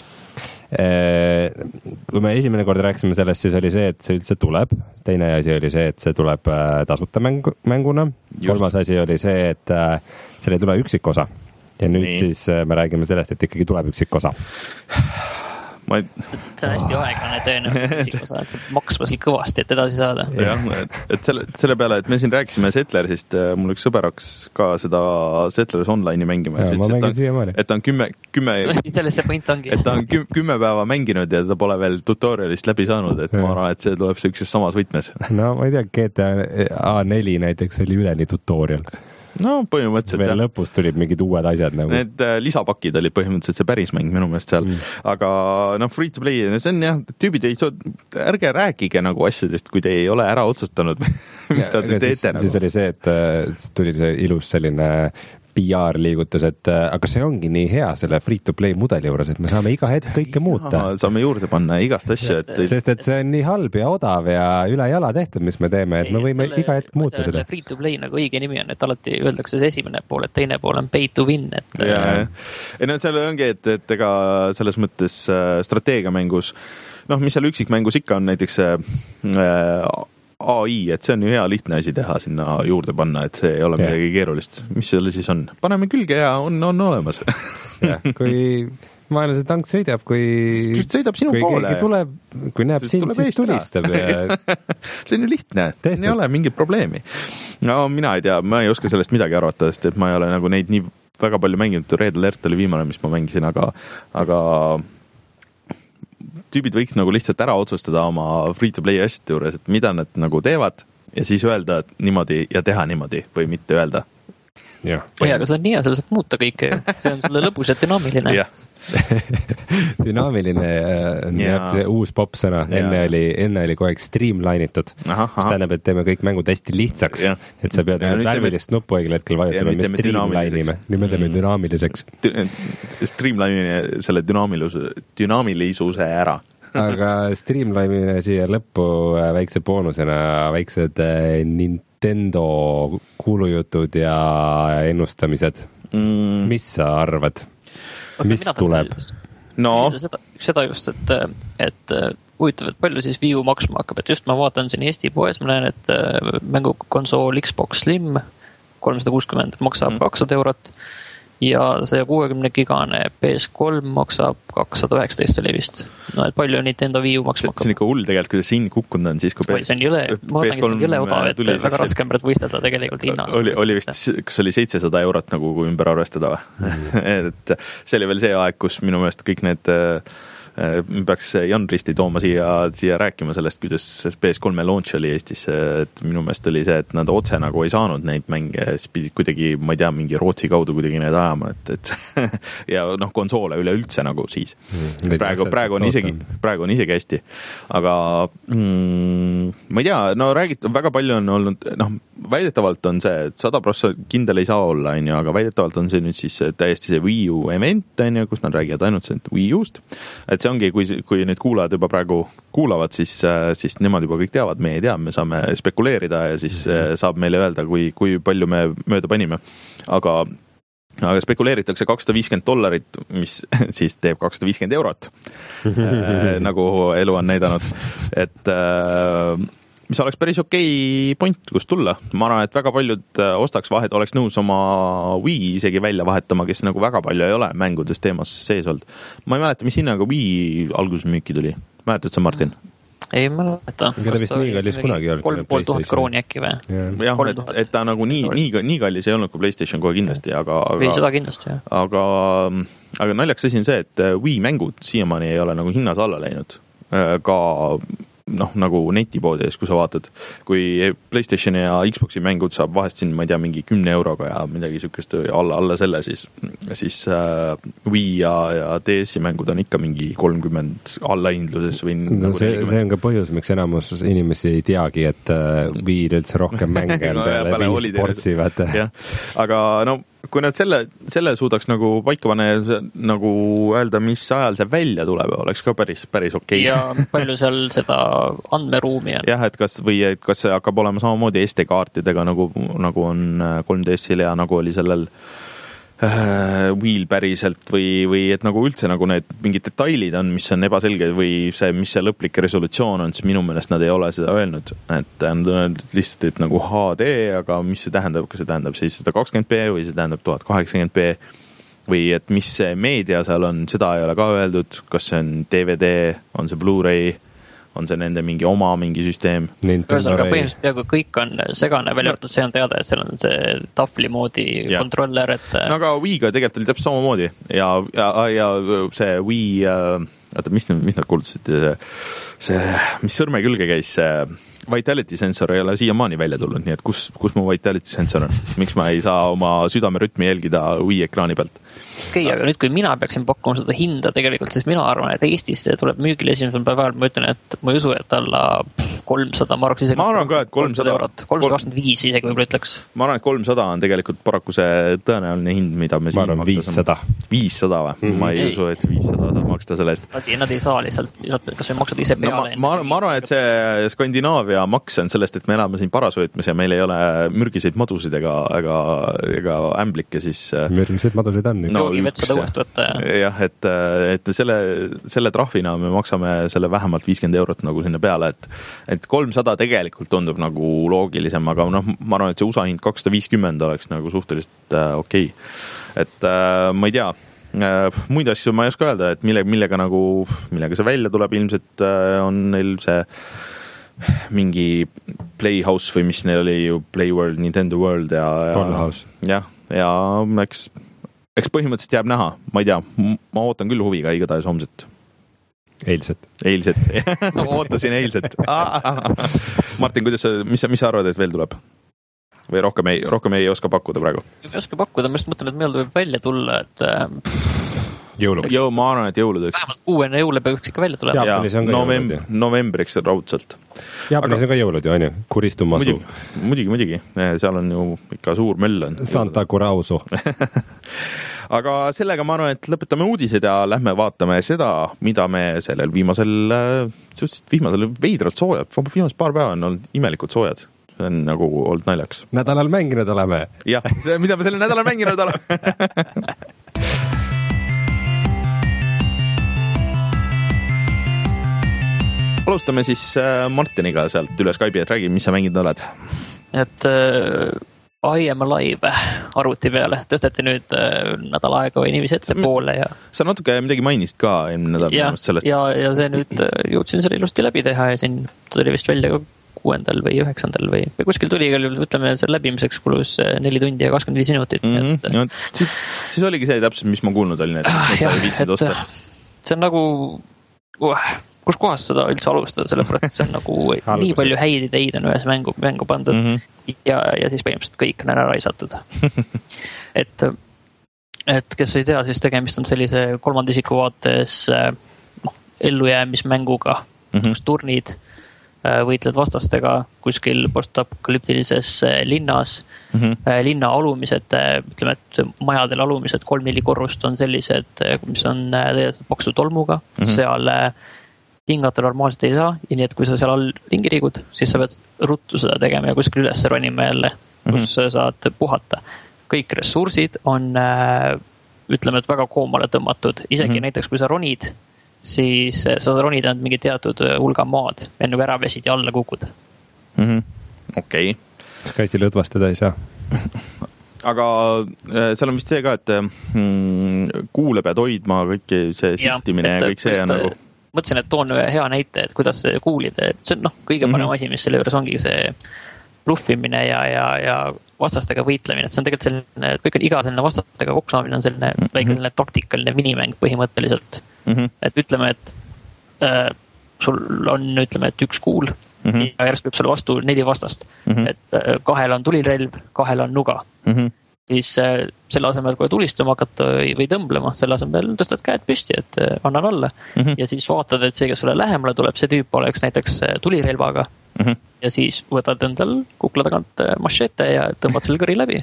Kui me esimene kord rääkisime sellest, siis oli see, et see üldse tuleb. Teine asi oli see, et see tuleb tasuta mängu, mänguna. Kolmas asi oli see, et selle ei tule üksik osa. Ja nüüd Nii. siis me räägime sellest, et ikkagi tuleb üksik osa. Ma ei... see on hästi aeglane tõenäoliselt, et see maksma siin kõvasti, et edasi saada. Jah, et, et selle, selle peale, et me siin rääkisime Settlersist, mul üks sõber hakkas ka seda Settlers Online'i mängima. Ja, ma mängin siiamaani. Et ta on kümme, kümme, selles see point ongi. Et ta on kümme, kümme päeva mänginud ja ta pole veel tutorialist läbi saanud, et ja. Ma arvan, et see tuleb sellises samas võtmes. No ma ei tea, G T A neli näiteks oli üleni tutorial. No põhimõtteliselt veel lõpus tulid mingid uued asjad nagu. Need äh, lisapakid olid põhimõtteliselt see päris mäng minu meelest seal, mm. aga noh, free to play, see on jah, tüübid ei saa, ärge rääkige nagu asjadest, kui te ei ole ära otsustanud, mida te teete. Siis, nagu. siis oli see, et tuli see ilus selline P R liigutus, et aga see ongi nii hea selle free-to-play mudeli juures, et me saame iga hetk kõike muuta. Saame juurde panna igast asja. Et... Sest et see on nii halb ja odav ja üle jala tehtud, mis me teeme, et me võime selle, iga hetk muuta seda. Free-to-play nagu õige nimi on, et alati öeldakse see esimene pool, et teine pool on pay to win. Et... Ja, ja. Ei no seal ongi, et, et ega selles mõttes strateegiamängus, noh, mis seal üksikmängus ikka on näiteks äh, A I, et see on ju hea lihtne asi teha sinna juurde panna, et see ei ole yeah. midagi keerulist. Mis selle siis on? Paneme külge ja on, on olemas. Ja, kui maailmase tank sõidab, kui, sõidab sinu kui poole. Keegi tuleb, kui näeb sind, siis tulistab. Ja... see on ju lihtne, siin ei ole mingit probleemi. No mina ei tea, ma ei oska sellest midagi arvata, sest et ma ei ole nagu neid nii väga palju mänginud. Red Alert oli viimane, mis ma mängisin, aga, aga tüübid võiks nagu lihtsalt ära otsustada oma free-to-play asjade juures, et mida nad nagu teevad ja siis öelda niimoodi ja teha niimoodi või mitte öelda. Ja, ja aga see on nii, seal saab muuta kõike. See on sulle lõbus ja dünaamiline. Ja. Dünaamiline on ja. Jah, uus popsõna. Enne oli, enne oli kogu aeg streamline'itud. Mis tähendab, et teeme kõik mängud hästi lihtsaks. Ja. Et sa pead nüüd värvilist teeme... nuppu õigel hetkel vajutama, me streamline'ime. Nüüd me teeme dünaamiliseks. Streamline'ime selle dünaamilisuse, dünaamilisuse ära. Aga streamline'ime siia lõppu väikse boonusena, väiksed Nintendo kuulujutud ja ennustamised. Mm. Mis sa arvad? Mis tuleb? No. Seda, seda just, et, et huvitav, et palju siis Wii U maksma hakkab, et just ma vaatan siin Eesti poes, ma näen, et mängukonsool Xbox Slim kolmsada kuuskümmend maksab kakssada eurot ja see kuuekümne gigane P S kolm maksab kakssada üheksateist oli vist. No et palju Nintendo Wii U maksma hakkab? See on ikka hull tegelikult, kuidas hind kukkunud on siis, kui P S... See on jõle, ma mõtlengi, see on jõle odav, et tuli, väga raske ümber võistelda tegelikult hinnas. Oli, oli vist, kas oli seitsesada eurot nagu kui ümber arvestada või? Mm. et see oli veel see aeg, kus minu meelest kõik need peaks Jan Risti tooma siia, siia rääkima sellest, kuidas P S kolme launch oli Eestis, et minu meelest oli see, et nad otse nagu ei saanud neid mänge, siis pidid kuidagi, ma ei tea, mingi Rootsi kaudu kuidagi need ajama, et, et ja noh, konsoole üleüldse nagu siis. Mm, praegu, praegu on isegi, praegu on isegi hästi. Aga mm, ma ei tea, no räägit, väga palju on olnud, noh, väidetavalt on see, et sada prossa kindel ei saa olla, on ju, aga väidetavalt on see nüüd siis täiesti see Wii U event, on ju, kus nad räägivad ainult see Wii U-st, et see ongi, kui, kui nüüd kuulajad juba praegu kuulavad, siis, siis nemad juba kõik teavad, me ei tea, me saame spekuleerida ja siis saab meile öelda, kui, kui palju me mööda panime. Aga, aga spekuleeritakse kakssada viiskümmend dollarit, mis siis teeb kakssada viiskümmend eurot, nagu elu on näidanud. Et mis oleks päris okei point, kus tulla. Ma arvan, et väga paljud ostaks vahet, oleks nõus oma Wii isegi välja vahetama, kes nagu väga palju ei ole mängudes teemas sees olnud. Ma ei mäleta, mis hinnaga Wii alguses müüki tuli. Mäletad sa, Martin? Ei mäleta. Ega ta vist nii kallis kunagi olnud. kolm pool tuhat krooni äkki või? Jah, et, et ta nagu nii, nii, nii kallis ei olnud kui PlayStation kohe kindlasti, aga... Või seda kindlasti, jah. Aga, aga naljaks asi on see, et Wii mängud siiamaani ei ole nagu hinnas alla läinud. Ka noh, nagu netipoodides, kui sa vaatad, kui PlayStation ja Xboxi mängud saab vahest siin, ma ei tea, mingi kümne euroga ja midagi sükest alla, alla selle, siis, siis äh, Wii ja, ja D S-i mängud on ikka mingi kolmkümmend allahindluses või no, nagu see, see on ka põhjus, miks enamus inimesi ei teagi, et äh, Wii üldse rohkem mänge on no, peale Wii Sportsi, vaata. Aga no kui nad selle, selle suudaks nagu paika panna ja nagu öelda, mis ajal see välja tuleb, oleks ka päris, päris okei. Ja palju seal seda andmeruumi on. Jah, et kas, või et kas see hakkab olema samamoodi S D-kaartidega, nagu, nagu on kolm D S-il ja nagu oli sellel Wheel päriselt või, või et nagu üldse nagu need mingid detailid on, mis on ebaselged või see, mis see lõplik resolutsioon on, siis minu meelest nad ei ole seda öelnud, et nad on lihtsalt, et nagu H D, aga mis see tähendab, kas see tähendab siis sada kakskümmend p või see tähendab tuhat kaheksakümmend p või et mis see meedia seal on, seda ei ole ka öeldud, kas see on D V D, on see Blu-ray, on see nende mingi oma mingi süsteem. Ühesõnaga põhimõtteliselt peaaegu kõik on segane, välja arvatud see on teada, et seal on see tahvli moodi ja kontroller, et no aga Wii'ga tegelikult oli täpselt samamoodi ja, ja, ja see Wii, oota, mis, mis nad kuulutasid, see, mis sõrme külge käis, see Vitality sensor ei ole siiamaani välja tulnud, nii et kus, kus mu Vitality sensor on? Miks ma ei saa oma südamerütmi jälgida Wii ekraani pealt? Okei, okay, aga nüüd, kui mina peaksin pakkuma seda hinda tegelikult, siis mina arvan, et Eestis tuleb müügile esimesel päeval, ma ütlen, et ma ei usu, et alla kolmsada, ma arvan, isegi ma arvan ka, et kolmsada eurot, kolmsada kakskümmend viis isegi võib-olla ütleks. Ma arvan, et kolmsada on tegelikult paraku see tõenäoline hind, mida me siin ma arvan, viissada. viissada või? Mm-hmm. Ma ei, ei usu, et viissada saab maksta selle eest. Nad, nad ei saa lihtsalt, kas või maksad ise peale. No, ma, ma, ma arvan, et see Skandinaavia maks on sellest, et me elame siin parasvõtmes ja meil ei ole mürgiseid madusid ega, ega, ega ämblikke, siis mürgiseid madusid on. No, vetsada uuest võtta. Ja. Jah, et, et selle, selle trahvina me maksame selle vähemalt viiskümmend eurot nagu sinna peale, et, et kolmsada tegelikult tundub nagu loogilisem, aga noh, ma arvan, et see U S A hind kakssada viiskümmend oleks nagu suhteliselt äh, okei. Et äh, ma ei tea, äh, muid asju ma ei oska öelda, et mille, millega nagu, millega see välja tuleb, ilmselt äh, on neil see mingi Playhouse või mis neil oli ju Playworld, Nintendo World ja, ja, ja, ja eks eks põhimõtteliselt jääb näha, ma ei tea, ma ootan küll huviga igatahes homset. Eilset. Eilset, ma ootasin eilset. Martin, kuidas sa, mis, mis sa arvad, et veel tuleb? Või rohkem ei, rohkem ei oska pakkuda praegu? Ei oska pakkuda, ma just mõtlen, et meil tuleb välja tulla, et jõuluks. Jõu, ma arvan, et jõuludeks. Vähemalt kuuene jõule peaks ikka välja tulema. Jaapanis on ka novemb, jõulud. Novembriks raudselt. Jaapanis aga on ka jõulud ju, on ju? Kuristumasu. Muidugi, muidugi. Seal on ju ikka suur möll on. Santa Curauso. Aga sellega ma arvan, et lõpetame uudised ja lähme vaatame seda, mida me sellel viimasel, viimasel veidralt soojad, viimased paar päeva on olnud imelikult soojad. See on nagu olnud naljaks. Nädalal mänginud oleme. Jah, see, mida me sellel nädalal mänginud oleme. Alustame siis Martiniga sealt üle Skype'i, et räägi, mis sa mänginud oled? Et I am alive arvuti peale, tõsteti nüüd nädal aega või niiviisi ette poole ja sa natuke midagi mainisid ka eelmine nädal ja, sellest. ja, ja see nüüd jõudsin selle ilusti läbi teha ja siin tuli vist välja ka kuuendal või üheksandal või, või kuskil tuli igal juhul, ütleme, selle läbimiseks kulus neli tundi ja kakskümmend viis minutit. Mm-hmm. Et... No, siis, siis oligi see täpselt, mis ma kuulnud olin, et ah, jah, et see on nagu uh, kus kohas seda üldse alustada, sellepärast, et see on nagu nii palju häid ideid on ühes mängu, mängu pandud mm-hmm. ja, ja siis põhimõtteliselt kõik on ära raisatud. et, et kes ei tea, siis tegemist on sellise kolmanda isiku vaates no, ellujäämismänguga mm-hmm. kus turnid võitled vastastega kuskil postapokalüptilises linnas mm-hmm. linna alumised, ütleme, et majadel alumised kolm-neli korrust on sellised, mis on täidetud paksu tolmuga mm-hmm. seal hingata normaalselt ei saa ja nii, et kui sa seal all ringi liigud, siis sa pead ruttu seda tegema ja kuskil üles ronima jälle, kus mm-hmm. saad puhata. Kõik ressursid on ütleme, et väga koomale tõmmatud, isegi mm-hmm. näiteks kui sa ronid siis sa saad ronida mingi teatud hulga maad, enne kui ära vesid ja alla kukud. Mm-hmm. Okei. Okay. Kas käisi lõdvastada ei saa? Aga seal on vist see ka, et mm, kuule pead hoidma, kõik see sihtimine ja, ja kõik see on nagu... Mõtlesin, et toon ühe hea näite, et kuidas kuulida. See on no, kõige parem mm-hmm. asi, mis selle juures ongi see bluffimine ja, ja, ja vastastega võitlemine. Et see on tegelikult selline, kõik on iga selline vastastega koksaamine on selline mm-hmm. väike selline taktikaline minimäng põhimõtteliselt. Mm-hmm. Et ütleme, et äh, sul on, ütleme, et üks kuul mm-hmm. ja järsk võib sulle vastu neli vastast. Mm-hmm. Et äh, kahel on tulirelv, kahel on nuga. Mm-hmm. Siis äh, selle asemel, kui tulistama hakata või tõmblema, selle asemel tõstad käed püsti, et äh, annan alla. Mm-hmm. Ja siis vaatad, et see, kes sulle lähemale tuleb, see tüüp oleks näiteks tulirelvaga. Mm-hmm. Ja siis võtad endal kukla tagant machete ja tõmbad selle kõri läbi.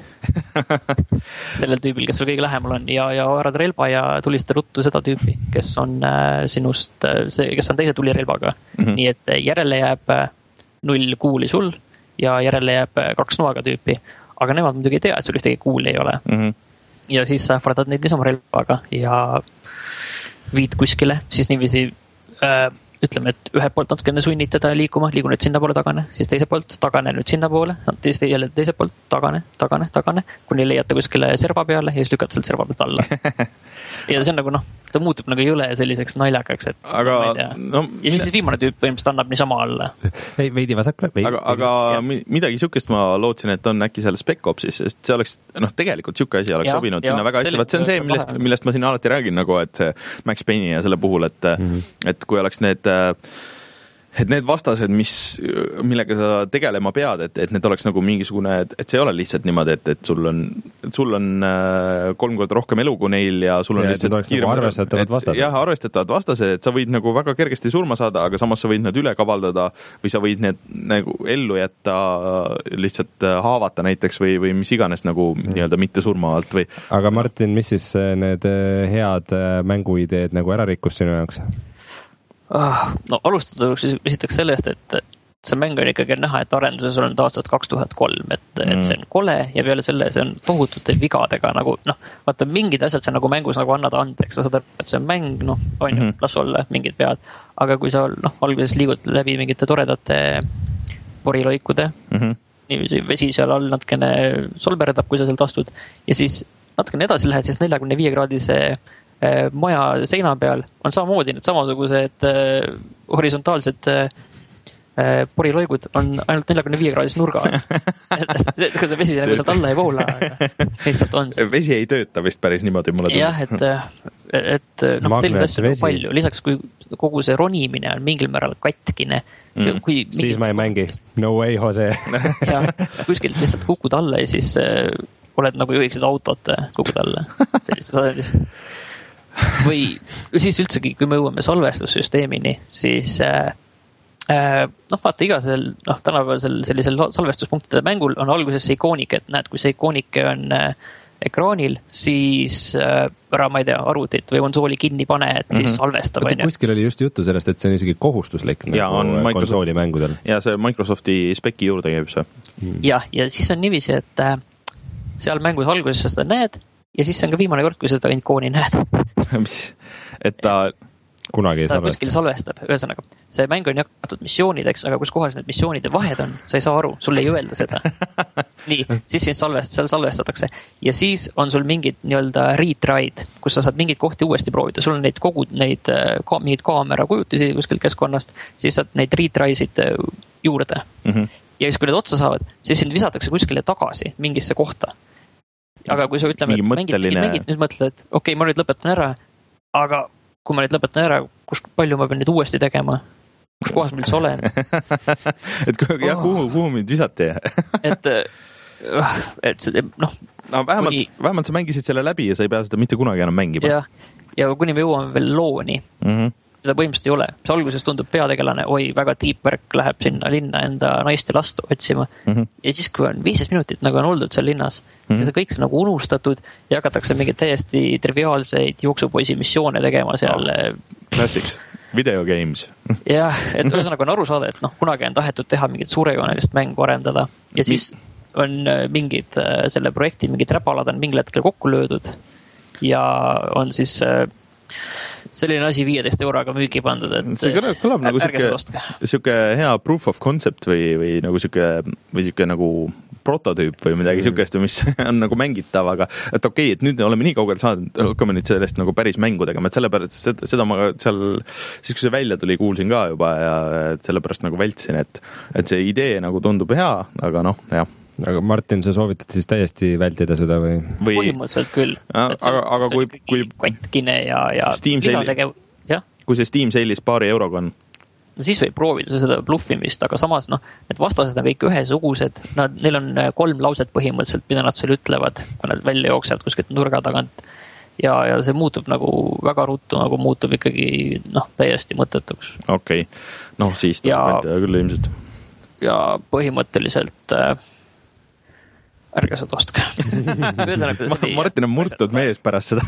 Sellel tüübil, kes sul kõige lähemal on ja, ja haarad relva ja tulista ruttu seda tüüpi, kes on äh, sinust, see, kes on teise tulirelvaga. Mm-hmm. Nii et järele jääb null kuuli sul ja järele jääb kaks noaga tüüpi. Aga nemad muidugi ei tea, et sul ühtegi kuuli ei ole. Mm-hmm. Ja siis sa ähvardad neid lisama relvaga ja viid kuskile, siis niiviisi äh, ütleme, et ühe poolt natukene sunnid teda liikuma, liigu nüüd sinna poole tagane, siis teise poolt tagane nüüd sinna poole, siis jälle teise poolt tagane, tagane, tagane, kuni leiate kuskile serva peale ja siis lükata sealt serva pealt alla. Ja see on nagu noh, ta muutub nagu jõle selliseks naljakaks, et aga, no, ja siis viimane tüüp põhimõtteliselt annab niisama alla. Ei, veidi vasakle. Veidi, aga aga veidi. Midagi sükest ma lootsin, et on äkki seal Spec Opsis, sest see oleks, noh, tegelikult süke asi oleks ja, sobinud ja, sinna väga hästi. See on see, millest, millest ma siin alati räägin, nagu, et see Max Payne'i ja selle puhul, et, mm-hmm. et kui oleks need et need vastased, mis, millega sa tegelema pead, et, et need oleks nagu mingisugune, et see ei ole lihtsalt niimoodi, et, et sul on, sul on kolm korda rohkem elu kui neil ja sul on ja, lihtsalt kiirem. Nagu arvestatavad vastased. Jah, arvestatavad vastased, et sa võid nagu väga kergesti surma saada, aga samas sa võid need üle kavaldada või sa võid need nagu ellu jätta, lihtsalt haavata näiteks või, või mis iganes nagu mm. nii-öelda mitte surmavalt või. Aga Martin, mis siis need head mänguideed nagu ära rikkus sinu jaoks? No alustada siis esiteks sellest, et see mäng on ikkagi näha, et arenduses on aastast kaks tuhat kolm, et, mm. et see on kole ja peale selle see on tohutute vigadega nagu, noh, vaata mingid asjad see nagu mängus nagu annad andeks, sa saad aru, et see on mäng, noh, on ju, mm-hmm. las olla mingid vead, aga kui sa, noh, alguses liigud läbi mingite toredate poriloikude, mm-hmm. niiviisi vesi seal all natkene solberdab, kui sa sealt astud ja siis natkene edasi lähed, siis neljakümne viie kraadise maja seina peal on samamoodi need samasugused äh, horisontaalsed äh, poriloigud on ainult neljakümne viie kraadis nurga. Kui see vesi nagu sealt alla ei voola, lihtsalt on see. Vesi ei tööta vist päris niimoodi mulle jah, et, et noh, sellised asjad on palju. Lisaks, kui kogu see ronimine on mingil määral katkine. See, mm. kui siis ma ei mängi. No way, Jose. Ja kuskilt lihtsalt kukud alla ja siis äh, oled nagu juhiksid autot kukud alla. Sellistes asjadis. Või siis üldsegi, kui me jõuame salvestussüsteemini, siis äh, noh, vaata iga sel, noh, tänapäeval sellisel salvestuspunktide mängul on alguses see ikoonik, et näed, kui see ikoonike on äh, ekraanil, siis äh, ära, ma ei tea, arvutit või konsooli kinni pane, et siis mm-hmm. salvestab. Kuskil oli just juttu sellest, et see on isegi kohustuslik ja, nagu konsooli mängudel. Ja see Microsofti speki juurde käib see. Mm. Ja, ja siis on niiviisi, et äh, seal mängus alguses sa seda näed ja siis see on ka viimane kord, kui seda ikooni näed. Et ta kunagi ei ta salvesta. kuskil salvestab, ühesõnaga, see mäng on jagatud missioonideks, aga kus kohas need missioonide vahed on, sa ei saa aru, sul ei öelda seda. Nii, siis siin salvest, seal salvestatakse ja siis on sul mingid nii-öelda retry'd, kus sa saad mingeid kohti uuesti proovida, sul on neid kogu neid ka, mingeid kaamera kujutisi kuskil keskkonnast, siis saad neid retry'sid juurde. Mm-hmm. Ja siis kui need otsa saavad, siis sind visatakse kuskile tagasi mingisse kohta. Aga kui sa ütleme, et mängid, mängid, nüüd mõtled, et okei, okay, ma nüüd lõpetan ära, aga kui ma nüüd lõpetan ära, kus palju ma pean nüüd uuesti tegema, kus kohas ma üldse olen. et kuhu, oh. ja, kuhu, kuhu mind visati? et, et noh. No, vähemalt, kuni... vähemalt sa mängisid selle läbi ja sa ei pea seda mitte kunagi enam mängima. Ja, ja kuni me jõuame veel looni, mm-hmm. seda põhimõtteliselt ei ole. See alguses tundub peategelane, oi, väga deep work läheb sinna linna enda naist ja last otsima. Mm-hmm. Ja siis, kui on viisteist minutit, nagu on oldud seal linnas, mm-hmm. siis on kõik see nagu unustatud ja hakatakse mingeid täiesti triviaalseid jooksupoisi missioone tegema seal. Oh. Classics. Video games. jah, et ühesõnaga on aru saada, et noh, kunagi on tahetud teha mingit suurejoonelist mängu arendada ja siis on mingid selle projekti, mingid räpalad on mingil hetkel kokku löödud ja on siis selline asi viieteist euroga müügi pandud, et see kõlab, kõlab nagu siuke, siuke hea proof of concept või, või nagu siuke, või siuke nagu prototüüp või midagi mm. siukest, mis on nagu mängitav, aga et okei, okay, et nüüd oleme nii kaugel saanud, hakkame nüüd sellest nagu päris mängu tegema, et sellepärast seda, seda ma seal, siis kui see välja tuli, kuulsin ka juba ja et sellepärast nagu vältsin, et, et see idee nagu tundub hea, aga noh, jah. Aga Martin, sa soovitad siis täiesti vältida seda või? või... Põhimõtteliselt küll. Ja, aga aga kui, kui... Kottkine ja, ja lisategev... ja? Kui see Steam Sale'is paari euroga on? No siis võib proovida seda bluffimist, aga samas noh, et vastased on kõik ühesugused. Nad, neil on kolm lauset põhimõtteliselt, mida nad sulle ütlevad, kui nad välja jooksevad kuskilt nurga tagant. Ja, ja see muutub nagu väga ruttu, nagu muutub ikkagi noh, täiesti mõttetuks. Okei, okay. noh siis tuleb vältida küll ilmselt. Ja põhimõtteliselt... ärge seda ostke. Martin on murtud mees pärast seda.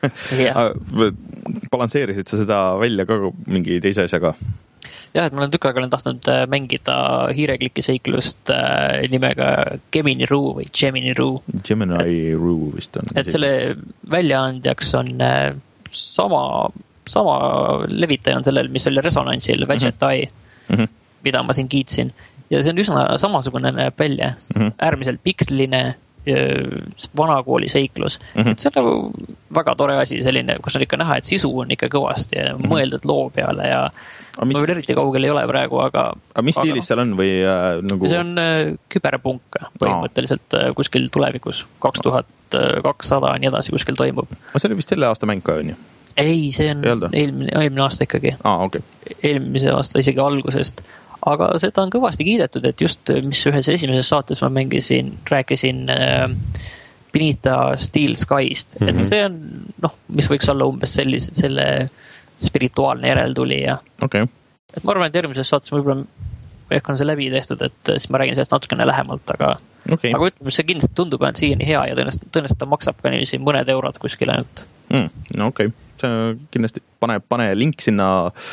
Balansseerisid sa seda välja ka mingi teise asjaga? Jah, et ma olen tükk aega olen tahtnud mängida hiirekliki seiklust nimega Gemini Roo või Gemini Roo. Gemini Roo vist on. Et selle väljaandjaks on sama, sama levitaja on sellel, mis oli Resonance'il, Wedget Eye, mm-hmm. mida ma siin kiitsin. Ja see on üsna samasugune näeb välja, mm-hmm. äärmiselt piksline vanakooli seiklus. Mm-hmm. Et see on nagu väga tore asi, selline, kus on ikka näha, et sisu on ikka kõvasti ja mm-hmm. mõeldud loo peale ja mis... ma veel eriti kaugel ei ole praegu, aga... aga mis stiilis seal on või äh, nagu... See on äh, küberpunk põhimõtteliselt äh, kuskil tulevikus kaks tuhat kakssada nii edasi kuskil toimub. aga see oli vist selle aasta mäng ka, on ju? Ei, see on eelmine, eelmine aasta ikkagi. Ah, okay. Eelmise aasta isegi algusest. Aga seda on kõvasti kiidetud, et just mis ühes esimeses saates ma mängisin, rääkisin äh, Benita Steel Skyst, mm-hmm. et see on, noh, mis võiks olla umbes sellise, selle spirituaalne järeltulija. Okay. Et ma arvan, et järgmises saates võib-olla ehk on see läbi tehtud, et siis ma räägin sellest natukene lähemalt, aga, okay. aga ütleme, see kindlasti tundub, et siiani hea ja tõenäoliselt, tõenäoliselt ta maksab ka niiviisi mõned eurod kuskil ainult. Mm, no okei, okay. See kindlasti pane, pane link sinna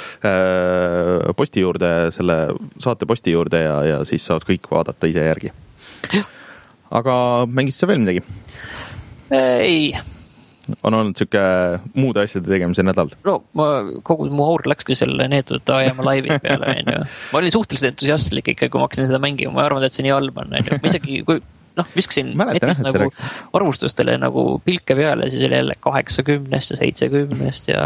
äh, posti juurde, selle saate posti juurde ja, ja siis saad kõik vaadata ise järgi. Aga mängisid sa veel midagi? Ei. On olnud siuke muude asjade tegemise nädal? No, ma, kogu mu aur läkski selle neetud A M laivi peale. Ma olin suhteliselt entusiastlik ikka, kui ma hakkasin seda mängima. Ma arvan, et see nii halb on. Ma isegi, kui noh, viskasin netis nagu arvustustele nagu pilke peale, siis oli jälle kaheksakümnest ja seitsekümnest ja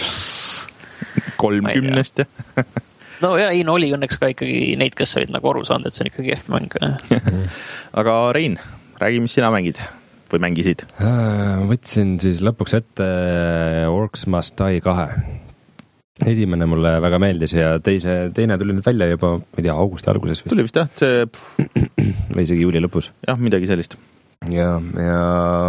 kolmkümnest ja no ja ei, no oli õnneks ka ikkagi neid, kes olid nagu aru saanud, et see on ikkagi F mäng. Aga Rein, räägi, mis sina mängid või mängisid? Võtsin siis lõpuks ette Orcs Must Die kahe. Esimene mulle väga meeldis ja teise, teine tuli nüüd välja juba, ma ei tea, augusti alguses vist. Tuli vist jah, see... või isegi juuli lõpus. Jah, midagi sellist. Ja, ja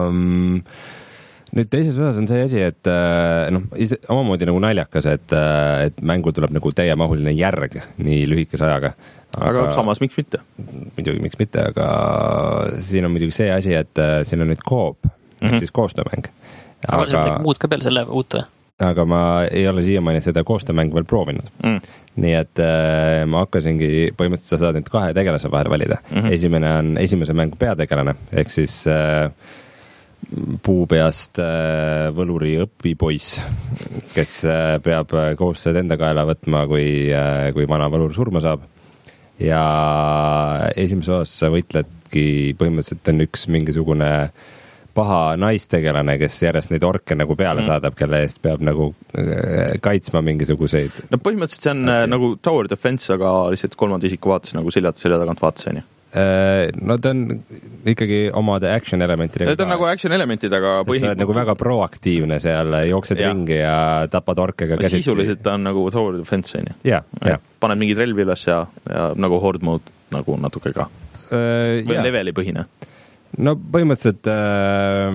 nüüd teises osas on see asi, et noh, omamoodi nagu naljakas, et, et mängu tuleb nagu täiemahuline järg nii lühikese ajaga. Aga, aga samas, miks mitte? Muidugi, miks mitte, aga siin on muidugi see asi, et siin on nüüd koop, mm-hmm. siis koostöömäng. Aga, aga see on midagi muud ka peale selle uute? Aga ma ei ole siiamaani seda koostöömäng veel proovinud. Mm. Nii et äh, ma hakkasingi, põhimõtteliselt sa saad nüüd kahe tegelase vahel valida. Mm-hmm. Esimene on esimese mängu peategelane, ehk siis äh, puupeast võluri õpipoiss, kes peab kohustused enda kaela võtma, kui, kui vana võlur surma saab. Ja esimeses osas sa võitledki, põhimõtteliselt on üks mingisugune paha naistegelane, kes järjest neid orke nagu peale mm. saadab, kelle eest peab nagu kaitsma mingisuguseid. No põhimõtteliselt see on asja. Nagu tower defense, aga lihtsalt kolmanda isiku vaates nagu seljad selja tagant vaates, on ju. No ta on ikkagi omade action elementidega. Ta on nagu action elementidega põhim... sa oled nagu väga proaktiivne seal, jooksed ja. ringi ja tapad orkega no, käsitsi. Sisuliselt ta on nagu tower defense, on ju. Ja, ja. Paned mingid relvi üles ja, ja nagu horde mode nagu natuke ka. Uh, või ja. Leveli põhine. No põhimõtteliselt äh,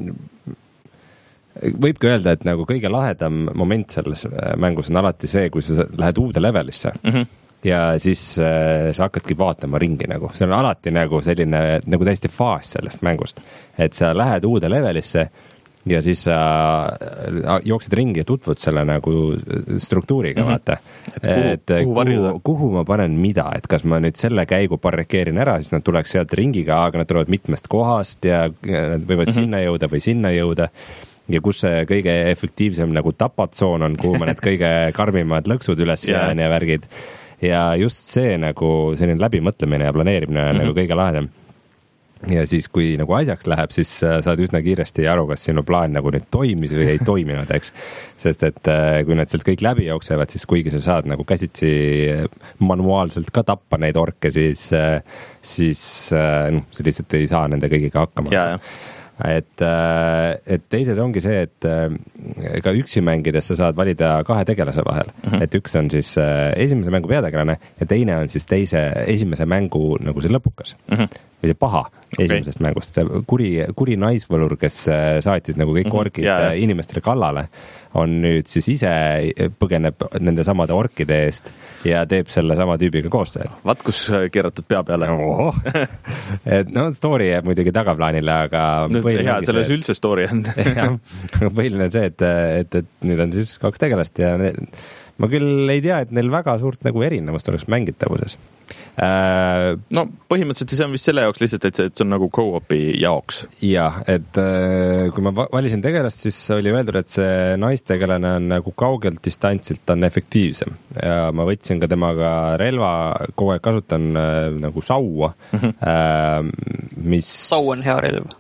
võibki öelda, et nagu kõige lahedam moment selles mängus on alati see, kui sa lähed uude levelisse. Mm-hmm. Ja siis äh, sa hakkadki vaatama ringi nagu, see on alati nagu selline nagu täiesti faas sellest mängust, et sa lähed uude levelisse ja siis sa jooksed ringi ja tutvud selle nagu struktuuriga, mm-hmm. vaata. Et kuhu, et kuhu, kuhu, kuhu ma panen mida, et kas ma nüüd selle käigu barrikeerin ära, siis nad tuleks sealt ringiga, aga nad tulevad mitmest kohast ja nad võivad mm-hmm. sinna jõuda või sinna jõuda. Ja kus see kõige efektiivsem nagu tapatsoon on, kuhu ma need kõige karmimad lõksud üles yeah. ja värgid. Ja just see nagu selline läbimõtlemine ja planeerimine on mm-hmm. nagu kõige lahedam. Ja siis, kui nagu asjaks läheb, siis saad üsna kiiresti aru, kas sinu plaan nagu nüüd toimis või ei toiminud, eks. Sest et kui nad sealt kõik läbi jooksevad, siis kuigi sa saad nagu käsitsi manuaalselt ka tappa neid orke, siis, siis no, sa lihtsalt ei saa nende kõigiga hakkama. Ja, ja. Et, et teises ongi see, et ka üksi mängides sa saad valida kahe tegelase vahel. Mm-hmm. Et üks on siis esimese mängu peategelane ja teine on siis teise, esimese mängu nagu see lõpukas. Mm-hmm. Või see paha okay. esimesest mängust. See kuri, kuri naisvõlur, kes saatis nagu kõik orkid mm-hmm. yeah. inimestele kallale, on nüüd siis ise põgeneb nende samade orkide eest ja teeb selle sama tüübiga koostööd. Vaat kus keeratud pea peale. Oho. Et no story jääb muidugi tagaplaanile, aga no, hea, selles see, üldse story on. Põhiline on see, et, et, et nüüd on siis kaks tegelast ja ne, ma küll ei tea, et neil väga suurt nagu erinevust oleks mängitavuses. Äh, no põhimõtteliselt see on vist selle jaoks lihtsalt, et see, et see on nagu co-opi jaoks. Jah, et kui ma valisin tegelast, siis oli öeldud, et see naistegelane on nagu kaugelt distantsilt on efektiivsem. Ja ma võtsin ka temaga relva, kogu aeg kasutan nagu saua, mm-hmm. mis... Sau on hea relv.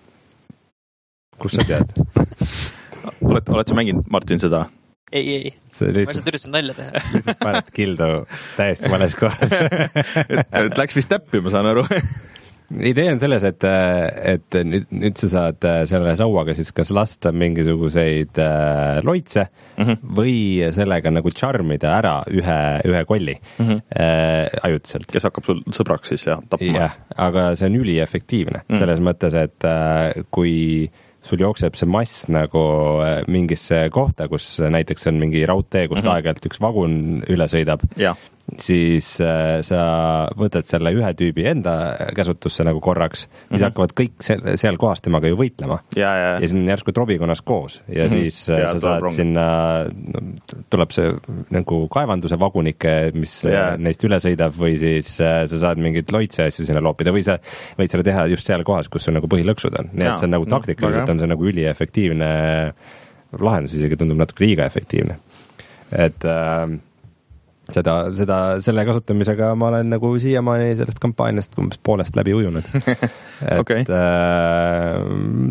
Kus sa tead? oled, oled sa mänginud, Martin, seda? Ei, ei. See lihtsalt, ma lihtsalt üritasin nalja teha. Lihtsalt paned kildu täiesti vales kohas. et läks vist täppi, ma saan aru. Idee on selles, et, et nüüd, nüüd sa saad selle sauaga siis kas lasta mingisuguseid loitse mm-hmm. või sellega nagu charmida ära ühe, ühe kolli mm-hmm. äh, ajutiselt. Kes hakkab sul sõbraks siis ja tapma. Jah, aga see on üliefektiivne mm. selles mõttes, et äh, kui sul jookseb see mass nagu mingisse kohta, kus näiteks on mingi raudtee, kust mm-hmm. aeg-ajalt üks vagun üle sõidab, ja. siis äh, sa võtad selle ühe tüübi enda käsutusse nagu korraks, mm-hmm. siis hakkavad kõik seal, seal kohas temaga ju võitlema. Ja, ja. ja siis on järsku trobikonnas koos ja mm-hmm. siis ja, sa saad rong. Sinna, no, tuleb see nagu kaevanduse vagunike, mis ja. neist üle sõidab või siis äh, sa saad mingit loitse asju sinna loopida või sa võid selle teha just seal kohas, kus sul nagu põhilõksud on. Nii et see on nagu taktikaliselt on see nagu üliefektiivne lahendus, isegi tundub natuke liiga efektiivne. Et äh, seda, seda, selle kasutamisega ma olen nagu siiamaani sellest kampaaniast umbes poolest läbi ujunud. et okay. äh,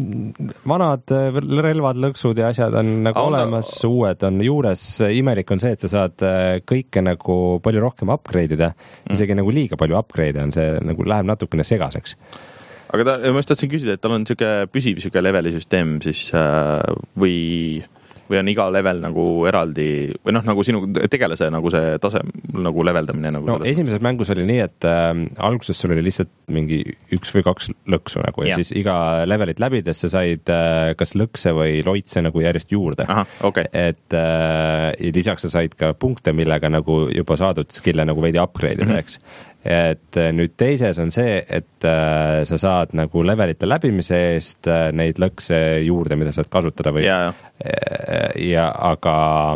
vanad relvad, lõksud ja asjad on nagu oh, olemas, no. uued on juures. Imelik on see, et sa saad kõike nagu palju rohkem upgrade'ida, mm. isegi nagu liiga palju upgrade'e on see, nagu läheb natukene segaseks. Aga ta, ma just tahtsin küsida, et tal on siuke püsiv siuke leveli süsteem siis äh, või, või on iga level nagu eraldi või noh, nagu sinu tegelase nagu see tase nagu leveldamine nagu. No esimeses mängus oli nii, et äh, alguses sul oli lihtsalt mingi üks või kaks lõksu nagu ja, ja siis iga levelit läbides sa said äh, kas lõkse või loitse nagu järjest juurde. Aha, okay. Et äh, ja lisaks sa said ka punkte, millega nagu juba saadud skill'e nagu veidi upgrade ida, mm-hmm. eks. Et nüüd teises on see, et äh, sa saad nagu levelite läbimise eest äh, neid lõkse juurde, mida saad kasutada või ja, ja. ja aga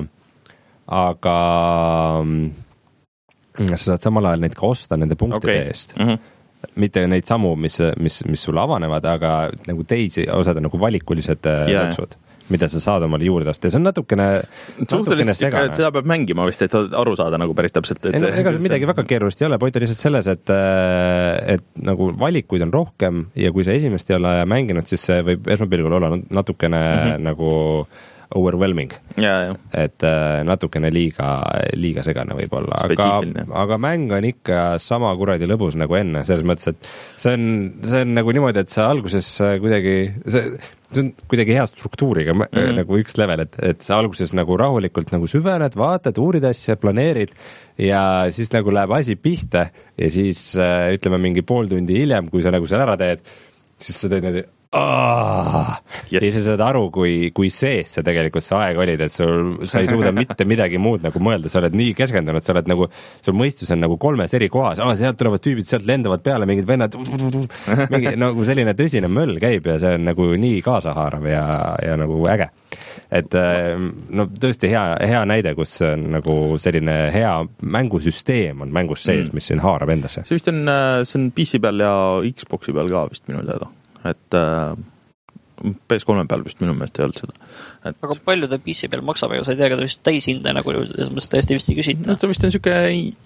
aga sa saad samal ajal neid ka osta nende punktide okay. eest. Mm-hmm. mitte neid samu, mis, mis, mis sulle avanevad, aga nagu teisi osad on nagu valikulised lõksud, mida sa saad omale juurde osta ja see on natukene, natukene segane. Seda peab mängima vist, et aru saada nagu päris täpselt. Et... Ei, no, ega see midagi väga keerulist ei ole, point on lihtsalt selles, et, et nagu valikuid on rohkem ja kui sa esimest ei ole mänginud, siis see võib esmapilgul olla natukene mm-hmm. nagu overwhelming. Ja, ja. Et natukene liiga, liiga segane võib-olla, aga, aga mäng on ikka sama kuradi lõbus nagu enne, selles mõttes, et see on, see on nagu niimoodi, et sa alguses kuidagi, see, see on kuidagi hea struktuuriga mm-hmm. nagu üks level, et, et sa alguses nagu rahulikult nagu süvened, vaatad, uurid asja, planeerid ja siis nagu läheb asi pihta ja siis ütleme mingi pool tundi hiljem, kui sa nagu seal ära teed, siis sa teed need Oh, yes. Ja sa saad aru, kui, kui sees see tegelikult see aeg olid, et sul, sa ei suuda mitte midagi muud nagu mõelda, sa oled nii keskendunud, sa oled nagu, sul mõistus on nagu kolmes eri kohas, ah, sealt tulevad tüübid, sealt lendavad peale mingid vennad, mingi nagu selline tõsine möll käib ja see on nagu nii kaasahaarav ja, ja nagu äge. Et no tõesti hea, hea näide, kus on nagu selline hea mängusüsteem on mängus sees, mm. mis siin haarab endasse. See vist on, see on P C peal ja Xboxi peal ka vist minu teada. Et äh, P S kolme peal vist minu meelest ei olnud seda. Et... Aga palju ta P C peal maksab, ega sa ei tea, ka ta vist täishinde nagu tõesti vist ei küsita. No, ta vist on siuke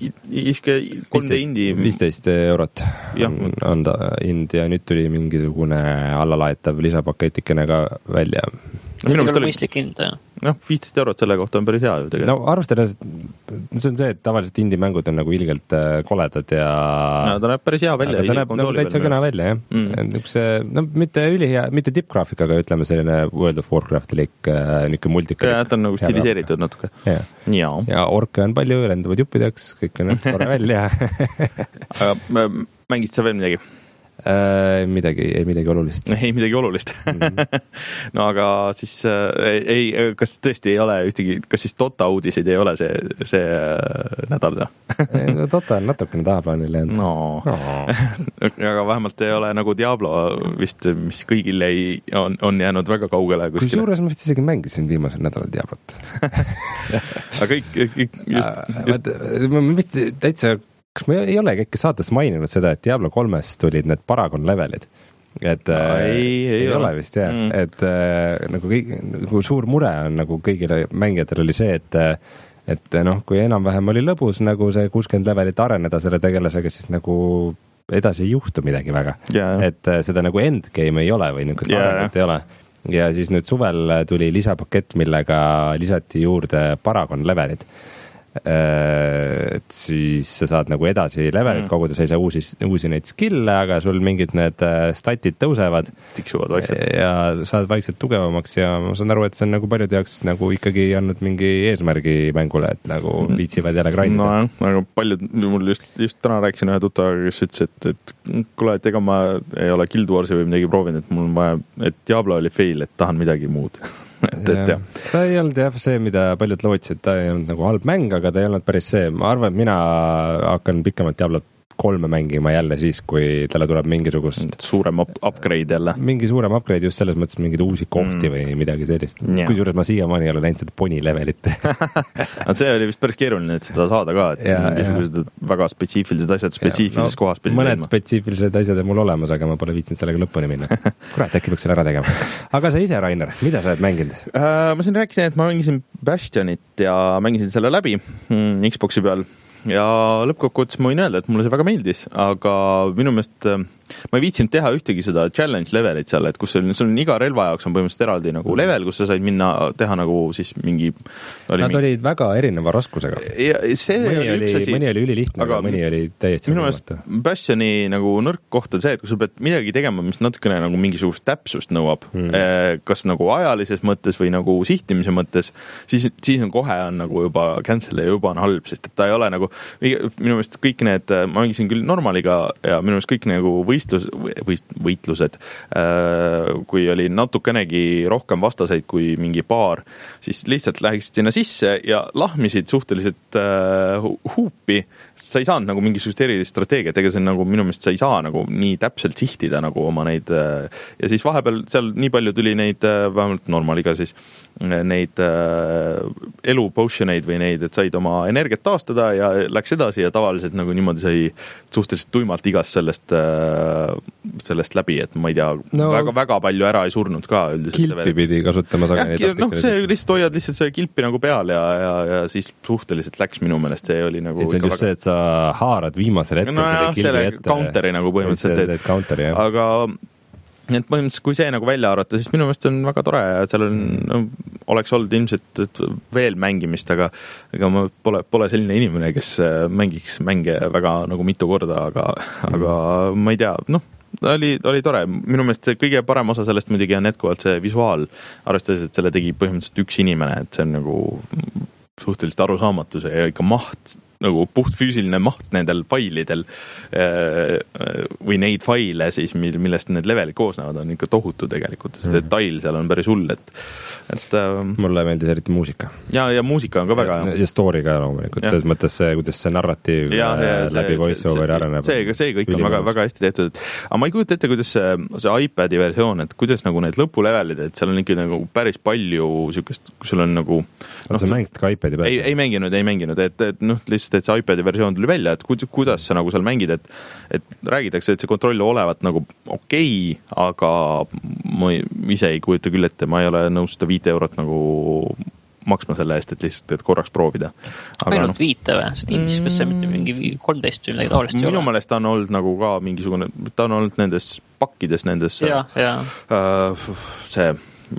kolm D indi. viisteist eurot ja. On ta hind ja nüüd tuli mingisugune allalaetav lisapaketikene ka välja. No, minu meelest oli mõistlik hind, jah. No, viisteist eurot selle kohta on päris hea ju tegelikult. No arvestades, see on see, et tavaliselt indie-mängud on nagu ilgelt koledad ja... No, ta näeb päris hea välja. Ta näeb nagu täitsa kõne välja, jah. Mm. Üks, no mitte ülihea, mitte tippgraafikaga, ütleme selline World of Warcraft-lik niisugune multika. Ja, ta on nagu stiliseeritud natuke. Ja. Ja. ja orke on palju, lendavad juppideks, kõik on tore välja. Aga mängid sa veel midagi? Äh, midagi, ei midagi olulist. Ei midagi olulist. Mm-hmm. No aga siis äh, ei, kas tõesti ei ole ühtegi, kas siis Dota uudiseid ei ole see, see äh, nädal? no, Dota on natukene tahaplaanile. No. no. Aga vähemalt ei ole nagu Diablo vist, mis kõigil ei, on, on jäänud väga kaugele. Kui suures ma vist isegi mängisin viimasel nädalal Diablot. Aga kõik, kõik just, just... ma vist täitsa kas ma ei olegi äkki saates maininud seda, et Diablo kolmes tulid need Paragon levelid? Et no, äh, ei, ei, ei ole vist, jah. Mm. Et äh, nagu, kõik, nagu suur mure on nagu kõigile mängijatel oli see, et et noh, kui enam-vähem oli lõbus nagu see kuuskümmend levelit areneda selle tegelasega, siis nagu edasi ei juhtu midagi väga. Yeah. Et äh, seda nagu endgame ei ole või niisugust yeah. arengut ei ole. Ja siis nüüd suvel tuli lisapakett, millega lisati juurde Paragon levelid. Et siis sa saad nagu edasi levelit mm. koguda, sa ei saa uusi, uusi neid skille, aga sul mingid need statid tõusevad tiksuvad vaikselt ja saad vaikselt tugevamaks ja ma saan aru, et see on nagu paljude jaoks nagu ikkagi andnud mingi eesmärgi mängule, et nagu viitsivad jälle grindida. No, aga paljud, mul just, just täna rääkisin ühe tuttaga, kes ütles, et, et kuule, et ega ma ei ole Guild Warsi või midagi proovinud, et mul on vaja, et Diablo oli fail, et tahan midagi muud. et, et, ja. Ta ei olnud jah see, mida paljud lootsid, ta ei olnud nagu halb mäng, aga ta ei olnud päris see, ma arvan, et mina hakkan pikemalt Diablot kolme mängima jälle siis, kui talle tuleb mingisugust suurem up upgrade jälle. Mingi suurem upgrade just selles mõttes mingeid uusi kohti mm. või midagi sellist. Yeah. Kui suures ma siiamaani ei ole näinud seda poni levelit. see oli vist päris keeruline, et seda saada ka, et ja, ja. väga spetsiifilised asjad spetsiifilises no, kohas. Mõned ilma. Spetsiifilised asjad on mul olemas, aga ma pole viitsinud sellega lõpuni minna. Kurat, äkki peaks selle ära tegema. Aga sa ise, Rainer, mida sa oled mänginud? Uh, ma siin rääkisin, et ma mängisin Bastionit ja mängisin selle läbi mm, Xboxi peal. Ja lõppkokkuvõttes ma võin öelda, et mulle see väga meeldis, aga minu meelest ma ei viitsinud teha ühtegi seda challenge levelit seal, et kus sul on iga relva jaoks on põhimõtteliselt eraldi nagu level, kus sa said minna teha nagu siis mingi oli Nad mingi... olid väga erineva raskusega. Ja see mõni oli üks asi. Mõni oli ülilihtne, aga mõni oli täiesti minu meelest Bastioni nagu nõrk koht on see, et kui sa pead midagi tegema, mis natukene nagu mingisugust täpsust nõuab, hmm. kas nagu ajalises mõttes või nagu sihtimise mõttes, siis, siis on kohe on nagu juba cancel ja juba on halb, sest et ta ei ole nagu minu meelest kõik need, ma mängisin küll normaliga ja minu meelest kõik nagu võistlus, võist, võitlused, kui oli natukenegi rohkem vastaseid kui mingi paar, siis lihtsalt läheksid sinna sisse ja lahmisid suhteliselt huupi, sa ei saanud nagu mingisugust erilist strateegiat, ega see on nagu minu meelest sa ei saa nagu nii täpselt sihtida nagu oma neid ja siis vahepeal seal nii palju tuli neid, vähemalt normaliga siis, neid elu potioneid või neid, et said oma energiat taastada ja läks edasi ja tavaliselt nagu niimoodi sai suhteliselt tuimalt igast sellest, sellest läbi, et ma ei tea no,, väga, väga palju ära ei surnud ka üldiselt. Kilpi pidi kasutama sageli. No see lihtsalt hoiad lihtsalt see kilpi nagu peal ja, ja, ja siis suhteliselt läks minu meelest, see oli nagu see on just väga... see, et sa haarad viimasel hetkel no, selle kilpi ette. Counteri nagu põhimõtteliselt, et counteri, aga et põhimõtteliselt, kui see nagu välja arvata, siis minu meelest on väga tore ja seal on, no, oleks olnud ilmselt veel mängimist, aga ega ma pole, pole selline inimene, kes mängiks mänge väga nagu mitu korda, aga, mm. aga ma ei tea, noh, oli, oli tore. Minu meelest kõige parem osa sellest muidugi on jätkuvalt see visuaal, arvestades, et selle tegi põhimõtteliselt üks inimene, et see on nagu suhteliselt arusaamatus ja ikka maht, nagu puht füüsiline maht nendel failidel või neid faile siis, millest need levelid koosnevad, on ikka tohutu tegelikult. See detail seal on päris hull, et, et mulle meeldis eriti muusika. Ja, ja muusika on ka väga ja, ja story ka loomulikult, selles mõttes see, kuidas see narratiiv ja, ja, läbi see, voice-over areneb. See, see kõik on väga, väga hästi tehtud. Aga ma ei kujuta ette, kuidas see, see iPadi versioon, et kuidas nagu need lõpulevelid, et seal on ikka nagu päris palju sükest, kus sul on nagu no, sa mängisid ka iPadi peal? Ei, ei mänginud, ei mänginud, et, et noh, lihtsalt et see iPadi versioon tuli välja, et kuidas sa nagu seal mängid, et, et räägitakse, et see kontroll olevat nagu okei, okay, aga ma ise ei kujuta küll ette, ma ei ole nõus seda viite eurot nagu maksma selle eest, et lihtsalt et korraks proovida. Aga ainult no, viite või? Steamis mm, kas see mitte mingi kolmteist või midagi taolist minu meelest ta on olnud nagu ka mingisugune, ta on olnud nendes pakkides, nendes ja, ja. Uh, see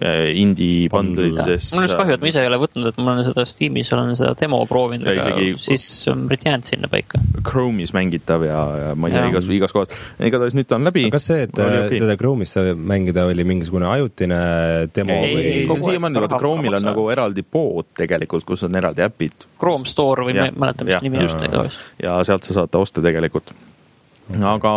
indie bundles. Mul on just kahju, et ma ise ei ole võtnud, et ma olen seda Steamis, olen seda demo proovinud, aga isegi, siis on jäänud sinna paika. Chrome'is mängitav ja, ja ma ei tea, igas, igas kohas. Igatahes nüüd ta on läbi. Kas see, et okay. teda Chrome'is mängida oli mingisugune ajutine demo? Ei, või... ei, see on siiamaani, vaata Chrome'il on nagu eraldi pood tegelikult, kus on eraldi äpid. Chrome Store või ja, ma mäletan, mis nimi justega. Ja sealt sa saad ta osta tegelikult. Aga,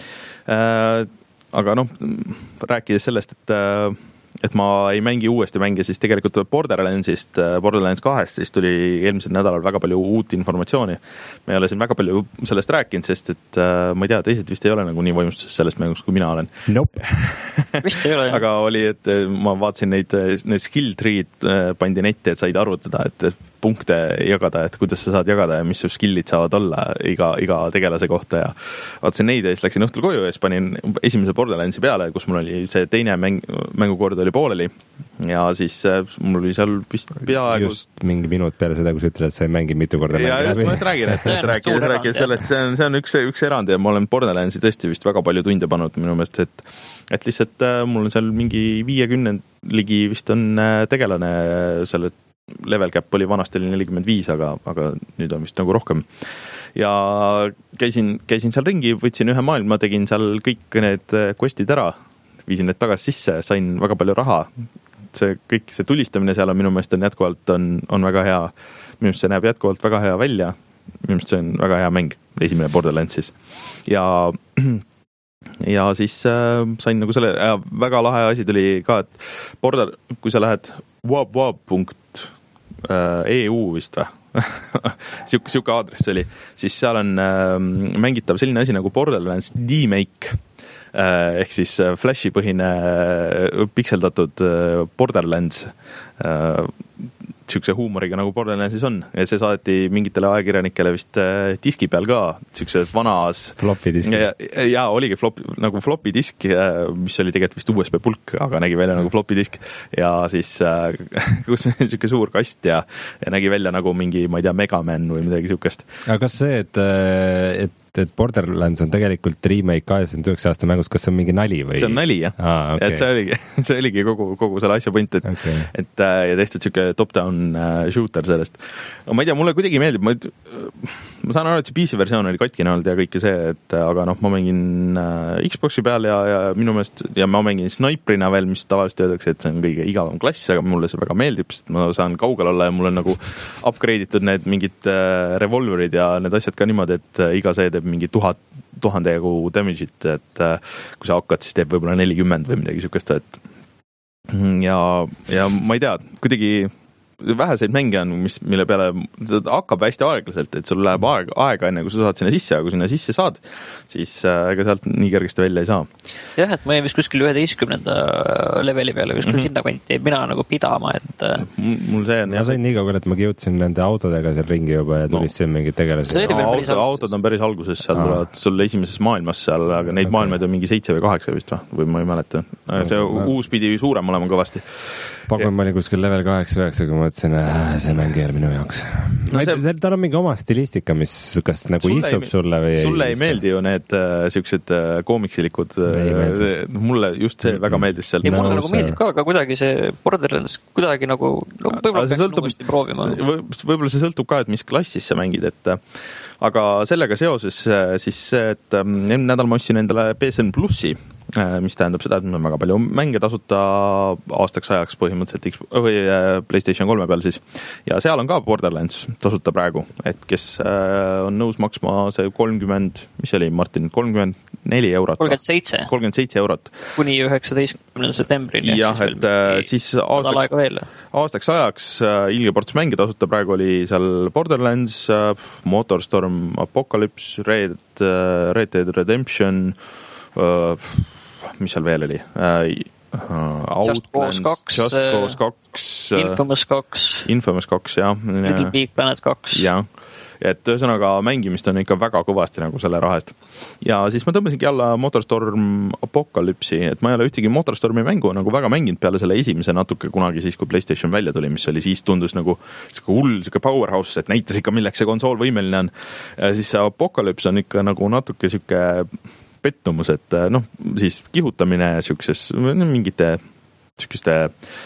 äh, aga noh, rääkides sellest, et äh, et ma ei mängi uuesti mänge, siis tegelikult Borderlandsist, Borderlands kahest, siis tuli eelmisel nädalal väga palju uut informatsiooni. Me ei ole siin väga palju sellest rääkinud, sest et äh, ma ei tea, teised vist ei ole nagu nii võimustuses sellest mängus, kui mina olen. Nope. Vist ei ole. Aga oli, et ma vaatasin neid, need skill tree'd pandi netti, et said arvutada, et punkte jagada, et kuidas sa saad jagada ja mis su skillid saavad olla iga, iga tegelase kohta ja vaatasin neid ja siis läksin õhtul koju ja siis panin esimese Borderlandsi peale, kus mul oli see teine mäng, mängukord oli pooleli ja siis mul oli seal vist peaaegu just mingi minut peale seda, kui sa ütled, et sa ei mängi mitu korda ja just ma just räägin, et rääkides, rääkides selle, et see on, see on üks, üks erand ja ma olen Borderlandsi tõesti vist väga palju tunde pannud minu meelest, et, et lihtsalt mul on seal mingi viiekümne ligi vist on tegelane selle level cap oli vanasti oli nelikümmend viis, aga, aga nüüd on vist nagu rohkem. Ja käisin, käisin seal ringi, võtsin ühe maailma, tegin seal kõik need questid ära, viisin need tagasi sisse, sain väga palju raha. See kõik, see tulistamine seal on minu meelest on jätkuvalt on, on väga hea. Minu meelest see näeb jätkuvalt väga hea välja. Minu meelest see on väga hea mäng, esimene Borderlandsis. Ja ja siis äh, sain nagu selle, ja väga lahe asi tuli ka, et Border, kui sa lähed www punkt e u vist või siuke, siuke aadress oli, siis seal on äh, mängitav selline asi nagu Borderlands D-Make äh, ehk siis Flashi põhine äh, pikseldatud äh, Borderlands äh, siukse huumoriga nagu Borderlandsis on ja see saati mingitele ajakirjanikele vist äh, diski peal ka, siukse vanas floppy disk. Ja, ja oligi flop, nagu floppy disk, äh, mis oli tegelikult vist U S B pulk, aga nägi välja nagu floppy disk ja siis äh, kus siuke suur kast ja, ja nägi välja nagu mingi, ma ei tea, Megaman või midagi siukest. Aga kas see, et, et et Borderlands on tegelikult remake kaheksakümne üheksa aasta mängust, kas see on mingi nali või? See on nali, jah. Ah, okay. Et see oligi, see oligi kogu, kogu selle asja point, et, okay. et ja tehtud siuke top-down shooter sellest. No, ma ei tea, mulle kuidagi meeldib, ma, ma saan aru, et see P C versioon oli katkine olnud ja kõike see, et aga noh, ma mängin Xboxi peal ja, ja minu meelest, ja ma mängin sniperina veel, mis tavaliselt öeldakse, et see on kõige igavam klass, aga mulle see väga meeldib, sest ma saan kaugel olla ja mul on nagu upgrade itud need mingid revolverid ja need asjad ka niimoodi, et iga see teeb mingi tuhat, tuhande jagu damage'it, et kui sa hakkad, siis teeb võib-olla nelikümmend või midagi siukest, et ja, ja ma ei tea, kuidagi väheseid mänge on, mis, mille peale hakkab hästi aeglaselt, et sul läheb aeg, aega enne, kui sa saad sinna sisse, aga kui sinna sisse saad, siis ega sealt nii kergesti välja ei saa. Jah, et ma jäin vist kuskil üheteistkümnenda leveli peale, kuskil mm-hmm. sinna kanti mina nagu pidama, et mul see on... Ma sain nii kaugel, et ma jõudsin nende autodega seal ringi juba ja tulistasin no. mingid tegelased. No, auto, autod on päris alguses, seal tulevad sul esimeses maailmas seal, aga neid okay. maailmaid on mingi seitse või kaheksa vist või, või ma ei mäleta. See no, uus pidi suurem olema kõvasti. Pakun ma olin kuskil level kaheksa üheksa, kui ma mõtlesin, äh, see mäng ei ole minu jaoks. No, see... see, tal on mingi oma stilistika, mis kas nagu sulle istub ei, sulle või sulle ei, ei meeldi ju need äh, siuksed äh, koomiksilikud. Äh, mulle just see väga meeldis seal. Ja mulle no, nagu meeldib ka, aga kuidagi see Borderlands kuidagi nagu no, võib-olla peaks sõltub, uuesti proovima. Võib-olla see sõltub ka, et mis klassis sa mängid, et aga sellega seoses siis see, et enne nädal ma ostsin endale P S N Plussi, mis tähendab seda, et mul on väga palju mänge tasuta aastaks ajaks põhimõtteliselt või PlayStation kolme peal siis. Ja seal on ka Borderlands tasuta praegu, et kes on nõus maksma see kolmkümmend, mis oli Martin, kolmkümmend neli eurot. kolmkümmend seitse. kolmkümmend seitse eurot. Kuni üheksateistkümnenda septembrini. Jah, et siis aastaks, aastaks ajaks ilge ports mänge tasuta praegu oli seal Borderlands, Motorstorm, Apocalypse, Red, Red Dead Redemption, mis seal veel oli? Just Cause kaks, Just Cause kaks, Infamous kaks, Infamous kaks, jah. Little Big Planet kaks. Jah, et ühesõnaga mängimist on ikka väga kõvasti nagu selle rahast. Ja siis ma tõmbasingi alla Motorstorm Apocalypse'i, et ma ei ole ühtegi Motorstormi mängu nagu väga mänginud peale selle esimese natuke kunagi siis, kui PlayStation välja tuli, mis oli siis tundus nagu hull, siuke powerhouse, et näitas ikka, milleks see konsool võimeline on. Ja siis see Apocalypse on ikka nagu natuke siuke pettumus, et noh, siis kihutamine siukses mingite siukeste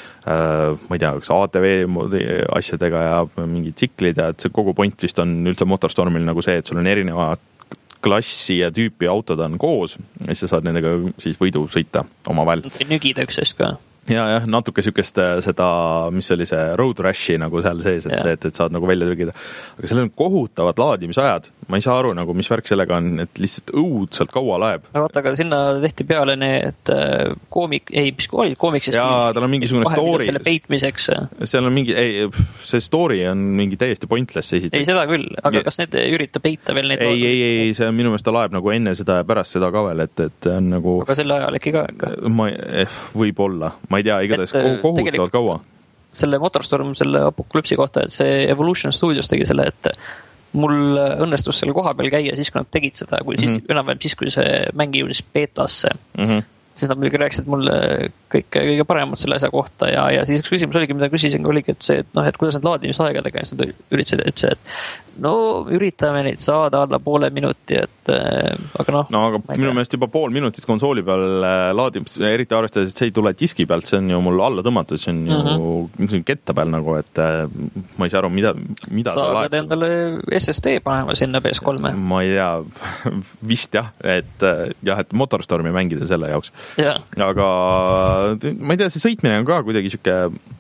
ma ei tea, kas A T V asjadega ja mingid tsiklid ja et see kogu point vist on üldse Motorstormil nagu see, et sul on erinevad klassi ja tüüpi autod on koos ja siis sa saad nendega siis võidu sõita omavahel. Nügida üksteist ka. Ja, jah, natuke sükest seda, mis oli see Road Rashi nagu seal sees, et, et, et saad nagu välja trügida. Aga seal on kohutavad laadimisajad. Ma ei saa aru, nagu, mis värk sellega on, et lihtsalt õudselt kaua laeb. Vaata, aga sinna tehti peale need koomik, ei, mis olid koomikses? Jaa, tal on mingisugune story. Selle peitmiseks. Seal on mingi, ei, see story on mingi täiesti pointless esiteks. Ei, seda küll, aga ja... kas need ürita peita veel neid? Ei, ei, ei, see minu meelest ta laeb nagu enne seda ja pärast seda ka veel, et, et on nagu... Aga selle ajal äkki ka? Ma, eh, võib olla. Ma ei tea, igatahes kohutavad kaua. Selle Motorstorm, selle Apocalypse'i kohta, et see Evolution Studios tegi selle, et mul õnnestus selle koha peal käia siis, kui nad tegid seda, kui mm-hmm. siis, enam-vähem siis, kui see mängi jõudis beetasse. Mm-hmm. Siis nad muidugi rääkisid mulle kõik, kõige paremad selle asja kohta ja, ja siis üks küsimus oligi, mida küsisin, oligi, et see, et noh, et kuidas need laadimisaegadega siis nad üritasid, et see, et no üritame neid saada alla poole minuti, et aga noh. No aga minu meelest juba pool minutit konsooli peal laadib, eriti arvestades, et see ei tule diski pealt, see on ju mul alla tõmmatud, see on mm-hmm. ju ketta peal nagu, et ma ei saa aru, mida, mida sa laeb. Saad endale S S D panema sinna P S kolme. Ma ei tea, vist jah, et jah, et Motorstormi mängida selle jaoks. Ja. Aga ma ei tea, see sõitmine on ka kuidagi siuke,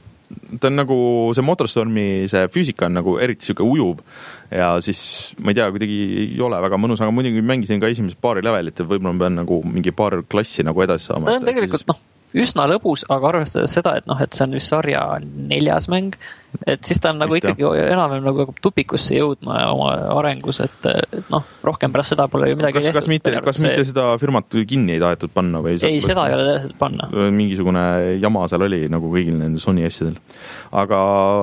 ta on nagu see Motorstormi see füüsika on nagu eriti siuke ujuv ja siis ma ei tea, kuidagi ei ole väga mõnus, aga muidugi mängisin ka esimesed paari levelit, et võib-olla ma pean nagu mingi paar klassi nagu edasi saama. Ta on tegelikult siis... noh, üsna lõbus, aga arvestades seda, et noh, et see on vist sarja neljas mäng, et siis ta on nagu Vist, ikkagi jah. enam-vähem nagu tupikusse jõudma oma arengus, et, et noh, rohkem pärast seda pole ju midagi kas, kas mitte, kas mitte see... seda firmat kinni ei tahetud panna? Või ei, seda ei ole tahetud panna. Mingisugune jama seal oli nagu kõigil nende Sony asjadel. Aga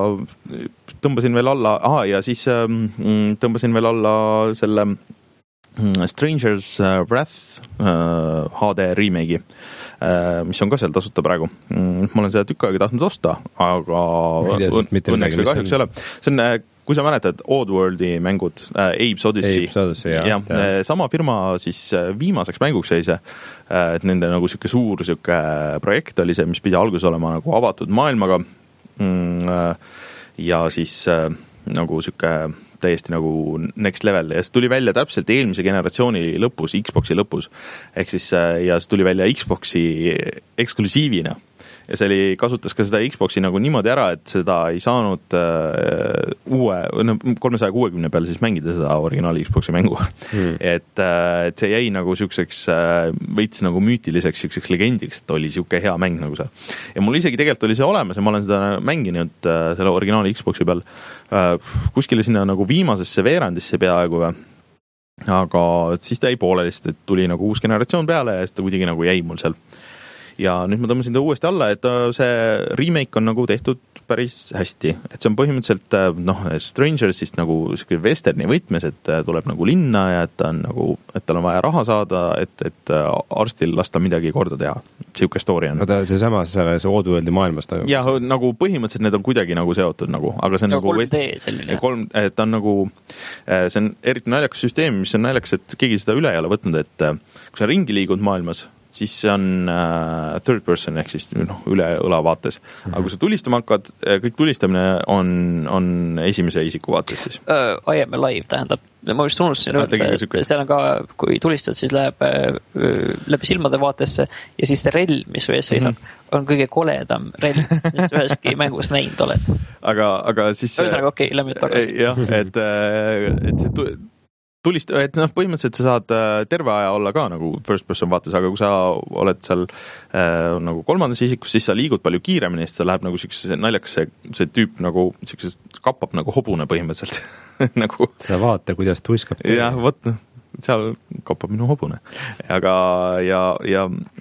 tõmbasin veel alla, aha, ja siis mm, tõmbasin veel alla selle Stranger's Wrath uh, H D remake'i, uh, mis on ka seal tasuta praegu. Mm, ma olen seda tükk aega tahtnud osta, aga tea, õnneks või kahjuks ei ole. See on, kui sa mäletad, Oddworldi mängud, uh, Abe's Odyssey, Abe's Odyssey ja, ja, ja. sama firma siis viimaseks mänguks jäi see, et nende nagu siuke suur siuke projekt oli see, mis pidi alguses olema nagu avatud maailmaga mm, ja siis uh, nagu siuke täiesti nagu next level ja see tuli välja täpselt eelmise generatsiooni lõpus, Xboxi lõpus, ehk siis ja see tuli välja Xboxi eksklusiivina ja see oli, kasutas ka seda Xboxi nagu niimoodi ära, et seda ei saanud uh, uue, no kolmesaja kuuekümne peal siis mängida seda originaali Xboxi mängu hmm. et, uh, et see jäi nagu siukseks uh, veits nagu müütiliseks siukseks legendiks, et oli siuke hea mäng nagu see. Ja mul isegi tegelikult oli see olemas ja ma olen seda mänginud uh, selle originaali Xboxi peal uh, kuskile sinna nagu viimasesse veerandisse peaaegu või. Aga siis ta jäi pooleli, sest et tuli nagu uus generatsioon peale ja siis ta kuidagi nagu jäi mul seal. Ja nüüd ma tõmbasin ta uuesti alla, et see remake on nagu tehtud päris hästi. Et see on põhimõtteliselt noh, Strangersist nagu westerni võtmes, et tuleb nagu linna ja et, ta on nagu, et tal on vaja raha saada, et, et arstil lasta midagi korda teha. Siuke story on. Aga see samas selles Oddworldi maailmas toimub? Ja nagu põhimõtteliselt need on kuidagi nagu seotud nagu, aga see on ja nagu kolm D selline. Kolm, et on nagu, see on eriti naljakas süsteem, mis on naljakas, et keegi seda üle ei ole võtnud, et kui sa ringi liigud maailmas, siis see on uh, third person ehk siis noh, üle õla vaates. Aga kui sa tulistama hakkad, kõik tulistamine on, on esimese isiku vaates siis. Uh, I am alive tähendab. Ma just unustasin öelda, et seal on ka, kui tulistad, siis läheb uh, läbi silmade vaatesse ja siis see relv, mis või seisab, mm-hmm. on kõige koledam relv, mis üheski mängus näinud oled. Aga, aga siis... Ühesõnaga, okei, okay, lähme tagasi. Jah, et, et see tulist, et noh, põhimõtteliselt sa saad terve aja olla ka nagu first person vaates, aga kui sa oled seal äh, nagu kolmandas isikus, siis sa liigud palju kiiremini, siis ta läheb nagu siukse naljakas see, see tüüp nagu siukses kappab nagu hobune põhimõtteliselt nagu. Sa vaata, kuidas tuiskab. Jah, võt, seal kappab minu hobune. Aga ja, ja,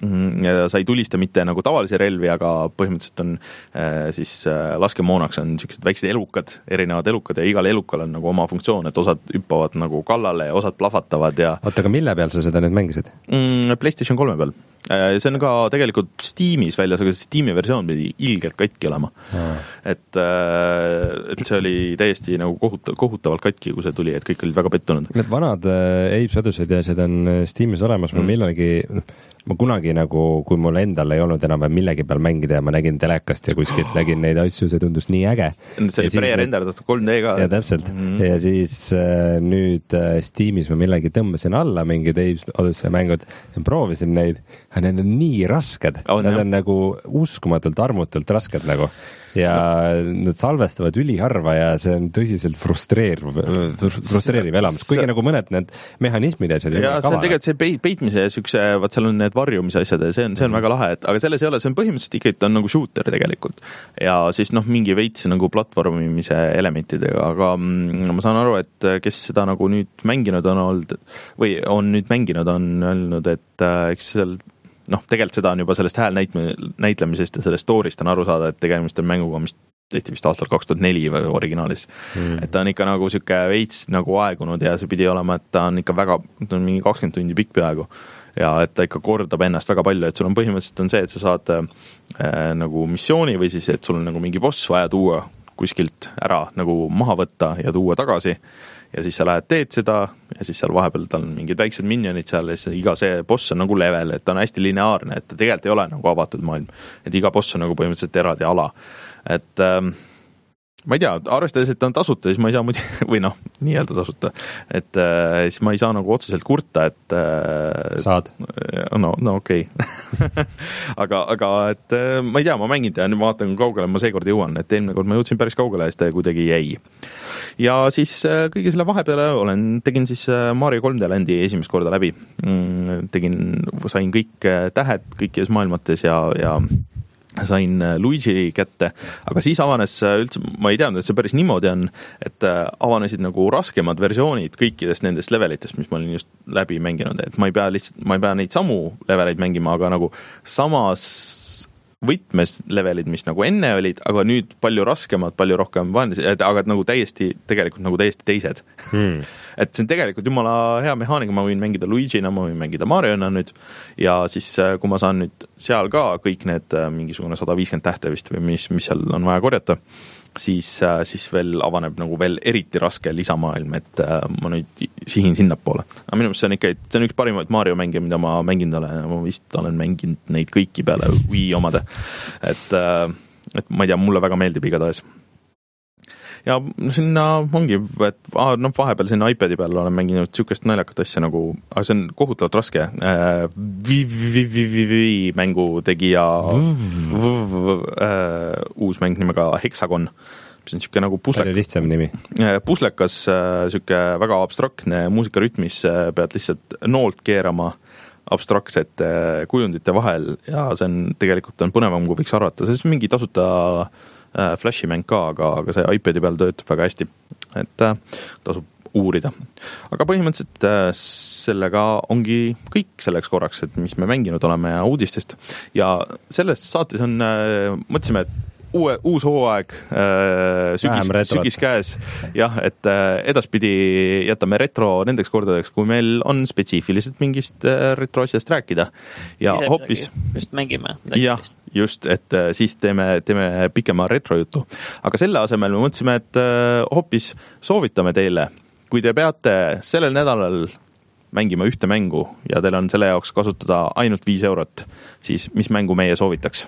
ja sa ei tulista mitte nagu tavalise relvi, aga põhimõtteliselt on äh, siis äh, laskemoonaks on siuksed väiksed elukad, erinevad elukad ja igal elukal on nagu oma funktsioon, et osad hüppavad nagu kallale ja osad plahvatavad ja... Oota, aga mille peal sa seda nüüd mängisid? Mm, PlayStation kolme peal. Äh, see on ka tegelikult Steamis väljas, aga Steam'i versioon pidi ilgelt katki olema. Ah. Et, äh, et see oli täiesti nagu kohutav, kohutavalt katki, kui see tuli, et kõik olid väga pettunud. Need vanad äh, Abe Sadused ja seda on Steamis olemas, ma mm. millalgi, ma kunagi nagu, kui mul endal ei olnud enam millegi peal mängida ja ma nägin telekast ja kuskilt oh. nägin neid asju, see tundus nii äge. See oli pre-renderdatud kolm D ka. Ja täpselt. Mm. Ja siis äh, nüüd äh, Steamis ma millegi tõmbasin alla mingid Abe Sadused mängud ja proovisin neid, aga need on nii rasked. Oh, need no. on nagu uskumatult armutult rasked nagu. Ja no. nad salvestavad üliharva ja see on tõsiselt frustreeriv, frustreeriv elamus. Kuigi see... nagu mõned need mehhanismid ja asjad. Ja see on tegelikult see peit, peitmise ja sükse, vaat seal on need varjumise asjad ja see on, see on väga lahe, et, aga selles ei ole, see on põhimõtteliselt ikka, et on nagu shooter tegelikult. Ja siis noh, mingi veits nagu platvormimise elementidega, aga ma saan aru, et kes seda nagu nüüd mänginud on olnud või on nüüd mänginud, on öelnud, et eks seal noh, tegelikult seda on juba sellest hääl näitlemisest ja sellest story'st on aru saada, et tegemist on mänguga, mis tehti vist aastal kaks tuhat neli originaalis. Mm. Et ta on ikka nagu siuke veits nagu aegunud ja see pidi olema, et ta on ikka väga, ta on mingi kakskümmend tundi pikk peaaegu ja et ta ikka kordab ennast väga palju, et sul on põhimõtteliselt on see, et sa saad äh, nagu missiooni või siis, et sul on nagu mingi boss vaja tuua kuskilt ära nagu maha võtta ja tuua tagasi ja siis sa lähed teed seda ja siis seal vahepeal tal on mingid väiksed minionid seal ja siis iga see boss on nagu level, et ta on hästi lineaarne, et ta tegelikult ei ole nagu avatud maailm, et iga boss on nagu põhimõtteliselt eraldi ala, et ähm, ma ei tea, arvestades, et ta on tasuta, siis ma ei saa muidu, või noh, nii-öelda tasuta, et äh, siis ma ei saa nagu otseselt kurta, et äh, saad? No, no okei okay. aga, aga et äh, ma ei tea, ma mängin ja nüüd vaatan, kui kaugele ma seekord jõuan, et eelmine kord ma jõudsin päris kaugele ja siis ta kuidagi jäi. Ja siis äh, kõige selle vahepeale olen, tegin siis äh, Mario kolm D Landi esimest korda läbi. Mm, tegin, sain kõik äh, tähed kõikides maailmates ja, ja sain Luigi kätte, aga siis avanes üldse, ma ei teadnud, et see päris niimoodi on, et avanesid nagu raskemad versioonid kõikidest nendest levelitest, mis ma olin just läbi mänginud, et ma ei pea lihtsalt, ma ei pea neid samu leveleid mängima, aga nagu samas võtmes levelid, mis nagu enne olid, aga nüüd palju raskemad, palju rohkem vahendasid, aga nagu täiesti, tegelikult nagu täiesti teised. Hmm. Et see on tegelikult jumala hea mehaanika, ma võin mängida Luigina, ma võin mängida Mariona nüüd ja siis kui ma saan nüüd seal ka kõik need mingisugune sada viiskümmend tähte vist või mis, mis seal on vaja korjata, siis, siis veel avaneb nagu veel eriti raske lisamaailm, et ma nüüd sihin sinnapoole. Aga minu meelest see on ikka, see on üks parimaid Mario mänge, mida ma mänginud olen, ma vist olen mänginud neid kõiki peale Wii omade, et, et ma ei tea, mulle väga meeldib igatahes. ja sinna ongi, et noh, vahepeal sinna iPadi peal olen mänginud siukest naljakat asja nagu, aga see on kohutavalt raske, mängu tegija uus mäng nimega Hexagon. See on siuke nagu puslekas. Palju lihtsam nimi. Puslekas, siuke väga abstraktne muusikarütmis, pead lihtsalt noolt keerama abstraktsete kujundite vahel ja see on tegelikult on põnevam, kui võiks arvata. See on mingi tasuta Flashi mäng ka, aga, aga see iPadi peal töötab väga hästi. Et tasub uurida. Aga põhimõtteliselt sellega ongi kõik selleks korraks, et mis me mänginud oleme ja uudistest. Ja sellest saates on, mõtlesime, et Uue, uus hooaeg, sügis, sügis käes, jah, et edaspidi jätame retro nendeks kordadeks, kui meil on spetsiifiliselt mingist retro asjast rääkida. Ja ise hoopis, just mängime. jah, just, et siis teeme, teeme pikema retro jutu. Aga selle asemel me mõtlesime, et hoopis soovitame teile, kui te peate sellel nädalal mängima ühte mängu ja teil on selle jaoks kasutada ainult viis eurot, siis mis mängu meie soovitaks?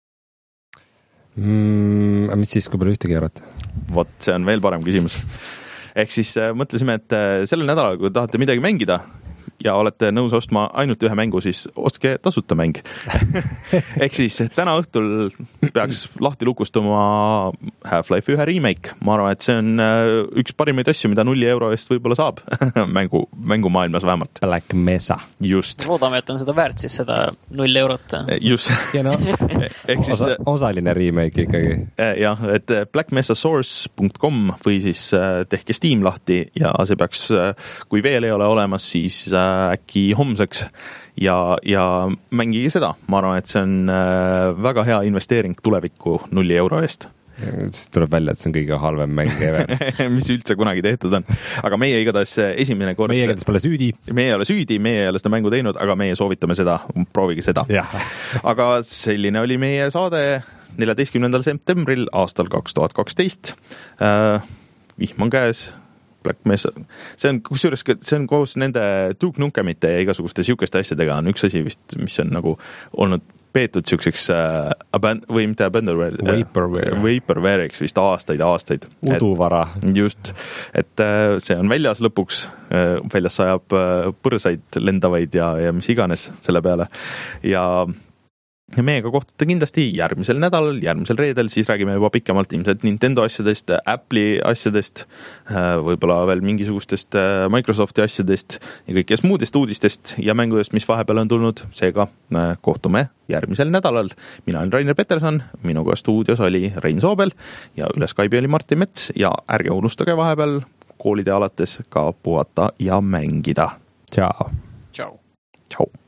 Mm, mis siis, kui palju ühtegi eurot? Vot, see on veel parem küsimus. Ehk siis mõtlesime, et sellel nädalal, kui tahate midagi mängida ja olete nõus ostma ainult ühe mängu, siis ostke tasuta mäng. Ehk siis täna õhtul peaks lahti lukustama Half-Life ühe remake. Ma arvan, et see on üks parimaid asju, mida nulli euro eest võib-olla saab mängu, mängumaailmas vähemalt. Black Mesa. Just. Loodame, et on seda väärt siis seda null eurot. Just. Ja no, siis, Osa, osaline remake ikkagi. Jah, et black mesa source dot com või siis tehke Steam lahti ja see peaks, kui veel ei ole olemas, siis äkki homseks ja, ja mängige seda. Ma arvan, et see on väga hea investeering tulevikku nulli euro eest. Siis tuleb välja, et see on kõige halvem mäng ever. mis üldse kunagi tehtud on. Aga meie igatahes esimene kord... Meie igatahes pole süüdi. Meie ei ole süüdi, meie ei ole seda mängu teinud, aga meie soovitame seda, proovige seda. Aga selline oli meie saade neljateistkümnendal septembril aastal kaks tuhat kaksteist. Vihm on käes. Black Mesa. See on, kusjuures, see on koos nende Duke Nukemite ja igasuguste siukeste asjadega on üks asi vist, mis on nagu olnud peetud siukseks äh, aban- või mitte abandonware, Vaporware. Vaporware'iks vist aastaid, aastaid. Uduvara. Et, just, et äh, see on väljas lõpuks, äh, väljas sajab äh, põrsaid lendavaid ja, ja mis iganes selle peale ja Ja meiega kohtute kindlasti järgmisel nädalal, järgmisel reedel, siis räägime juba pikemalt ilmselt Nintendo asjadest, Apple'i asjadest, võib-olla veel mingisugustest Microsofti asjadest ja kõikidest muudest uudistest ja mängudest, mis vahepeal on tulnud. Seega kohtume järgmisel nädalal. Mina olen Rainer Peterson, minuga stuudios oli Rein Soobel ja üle Skype'i oli Martin Mets ja ärge unustage vahepeal koolide alates ka puhata ja mängida. Ciao. Ciao. Ciao.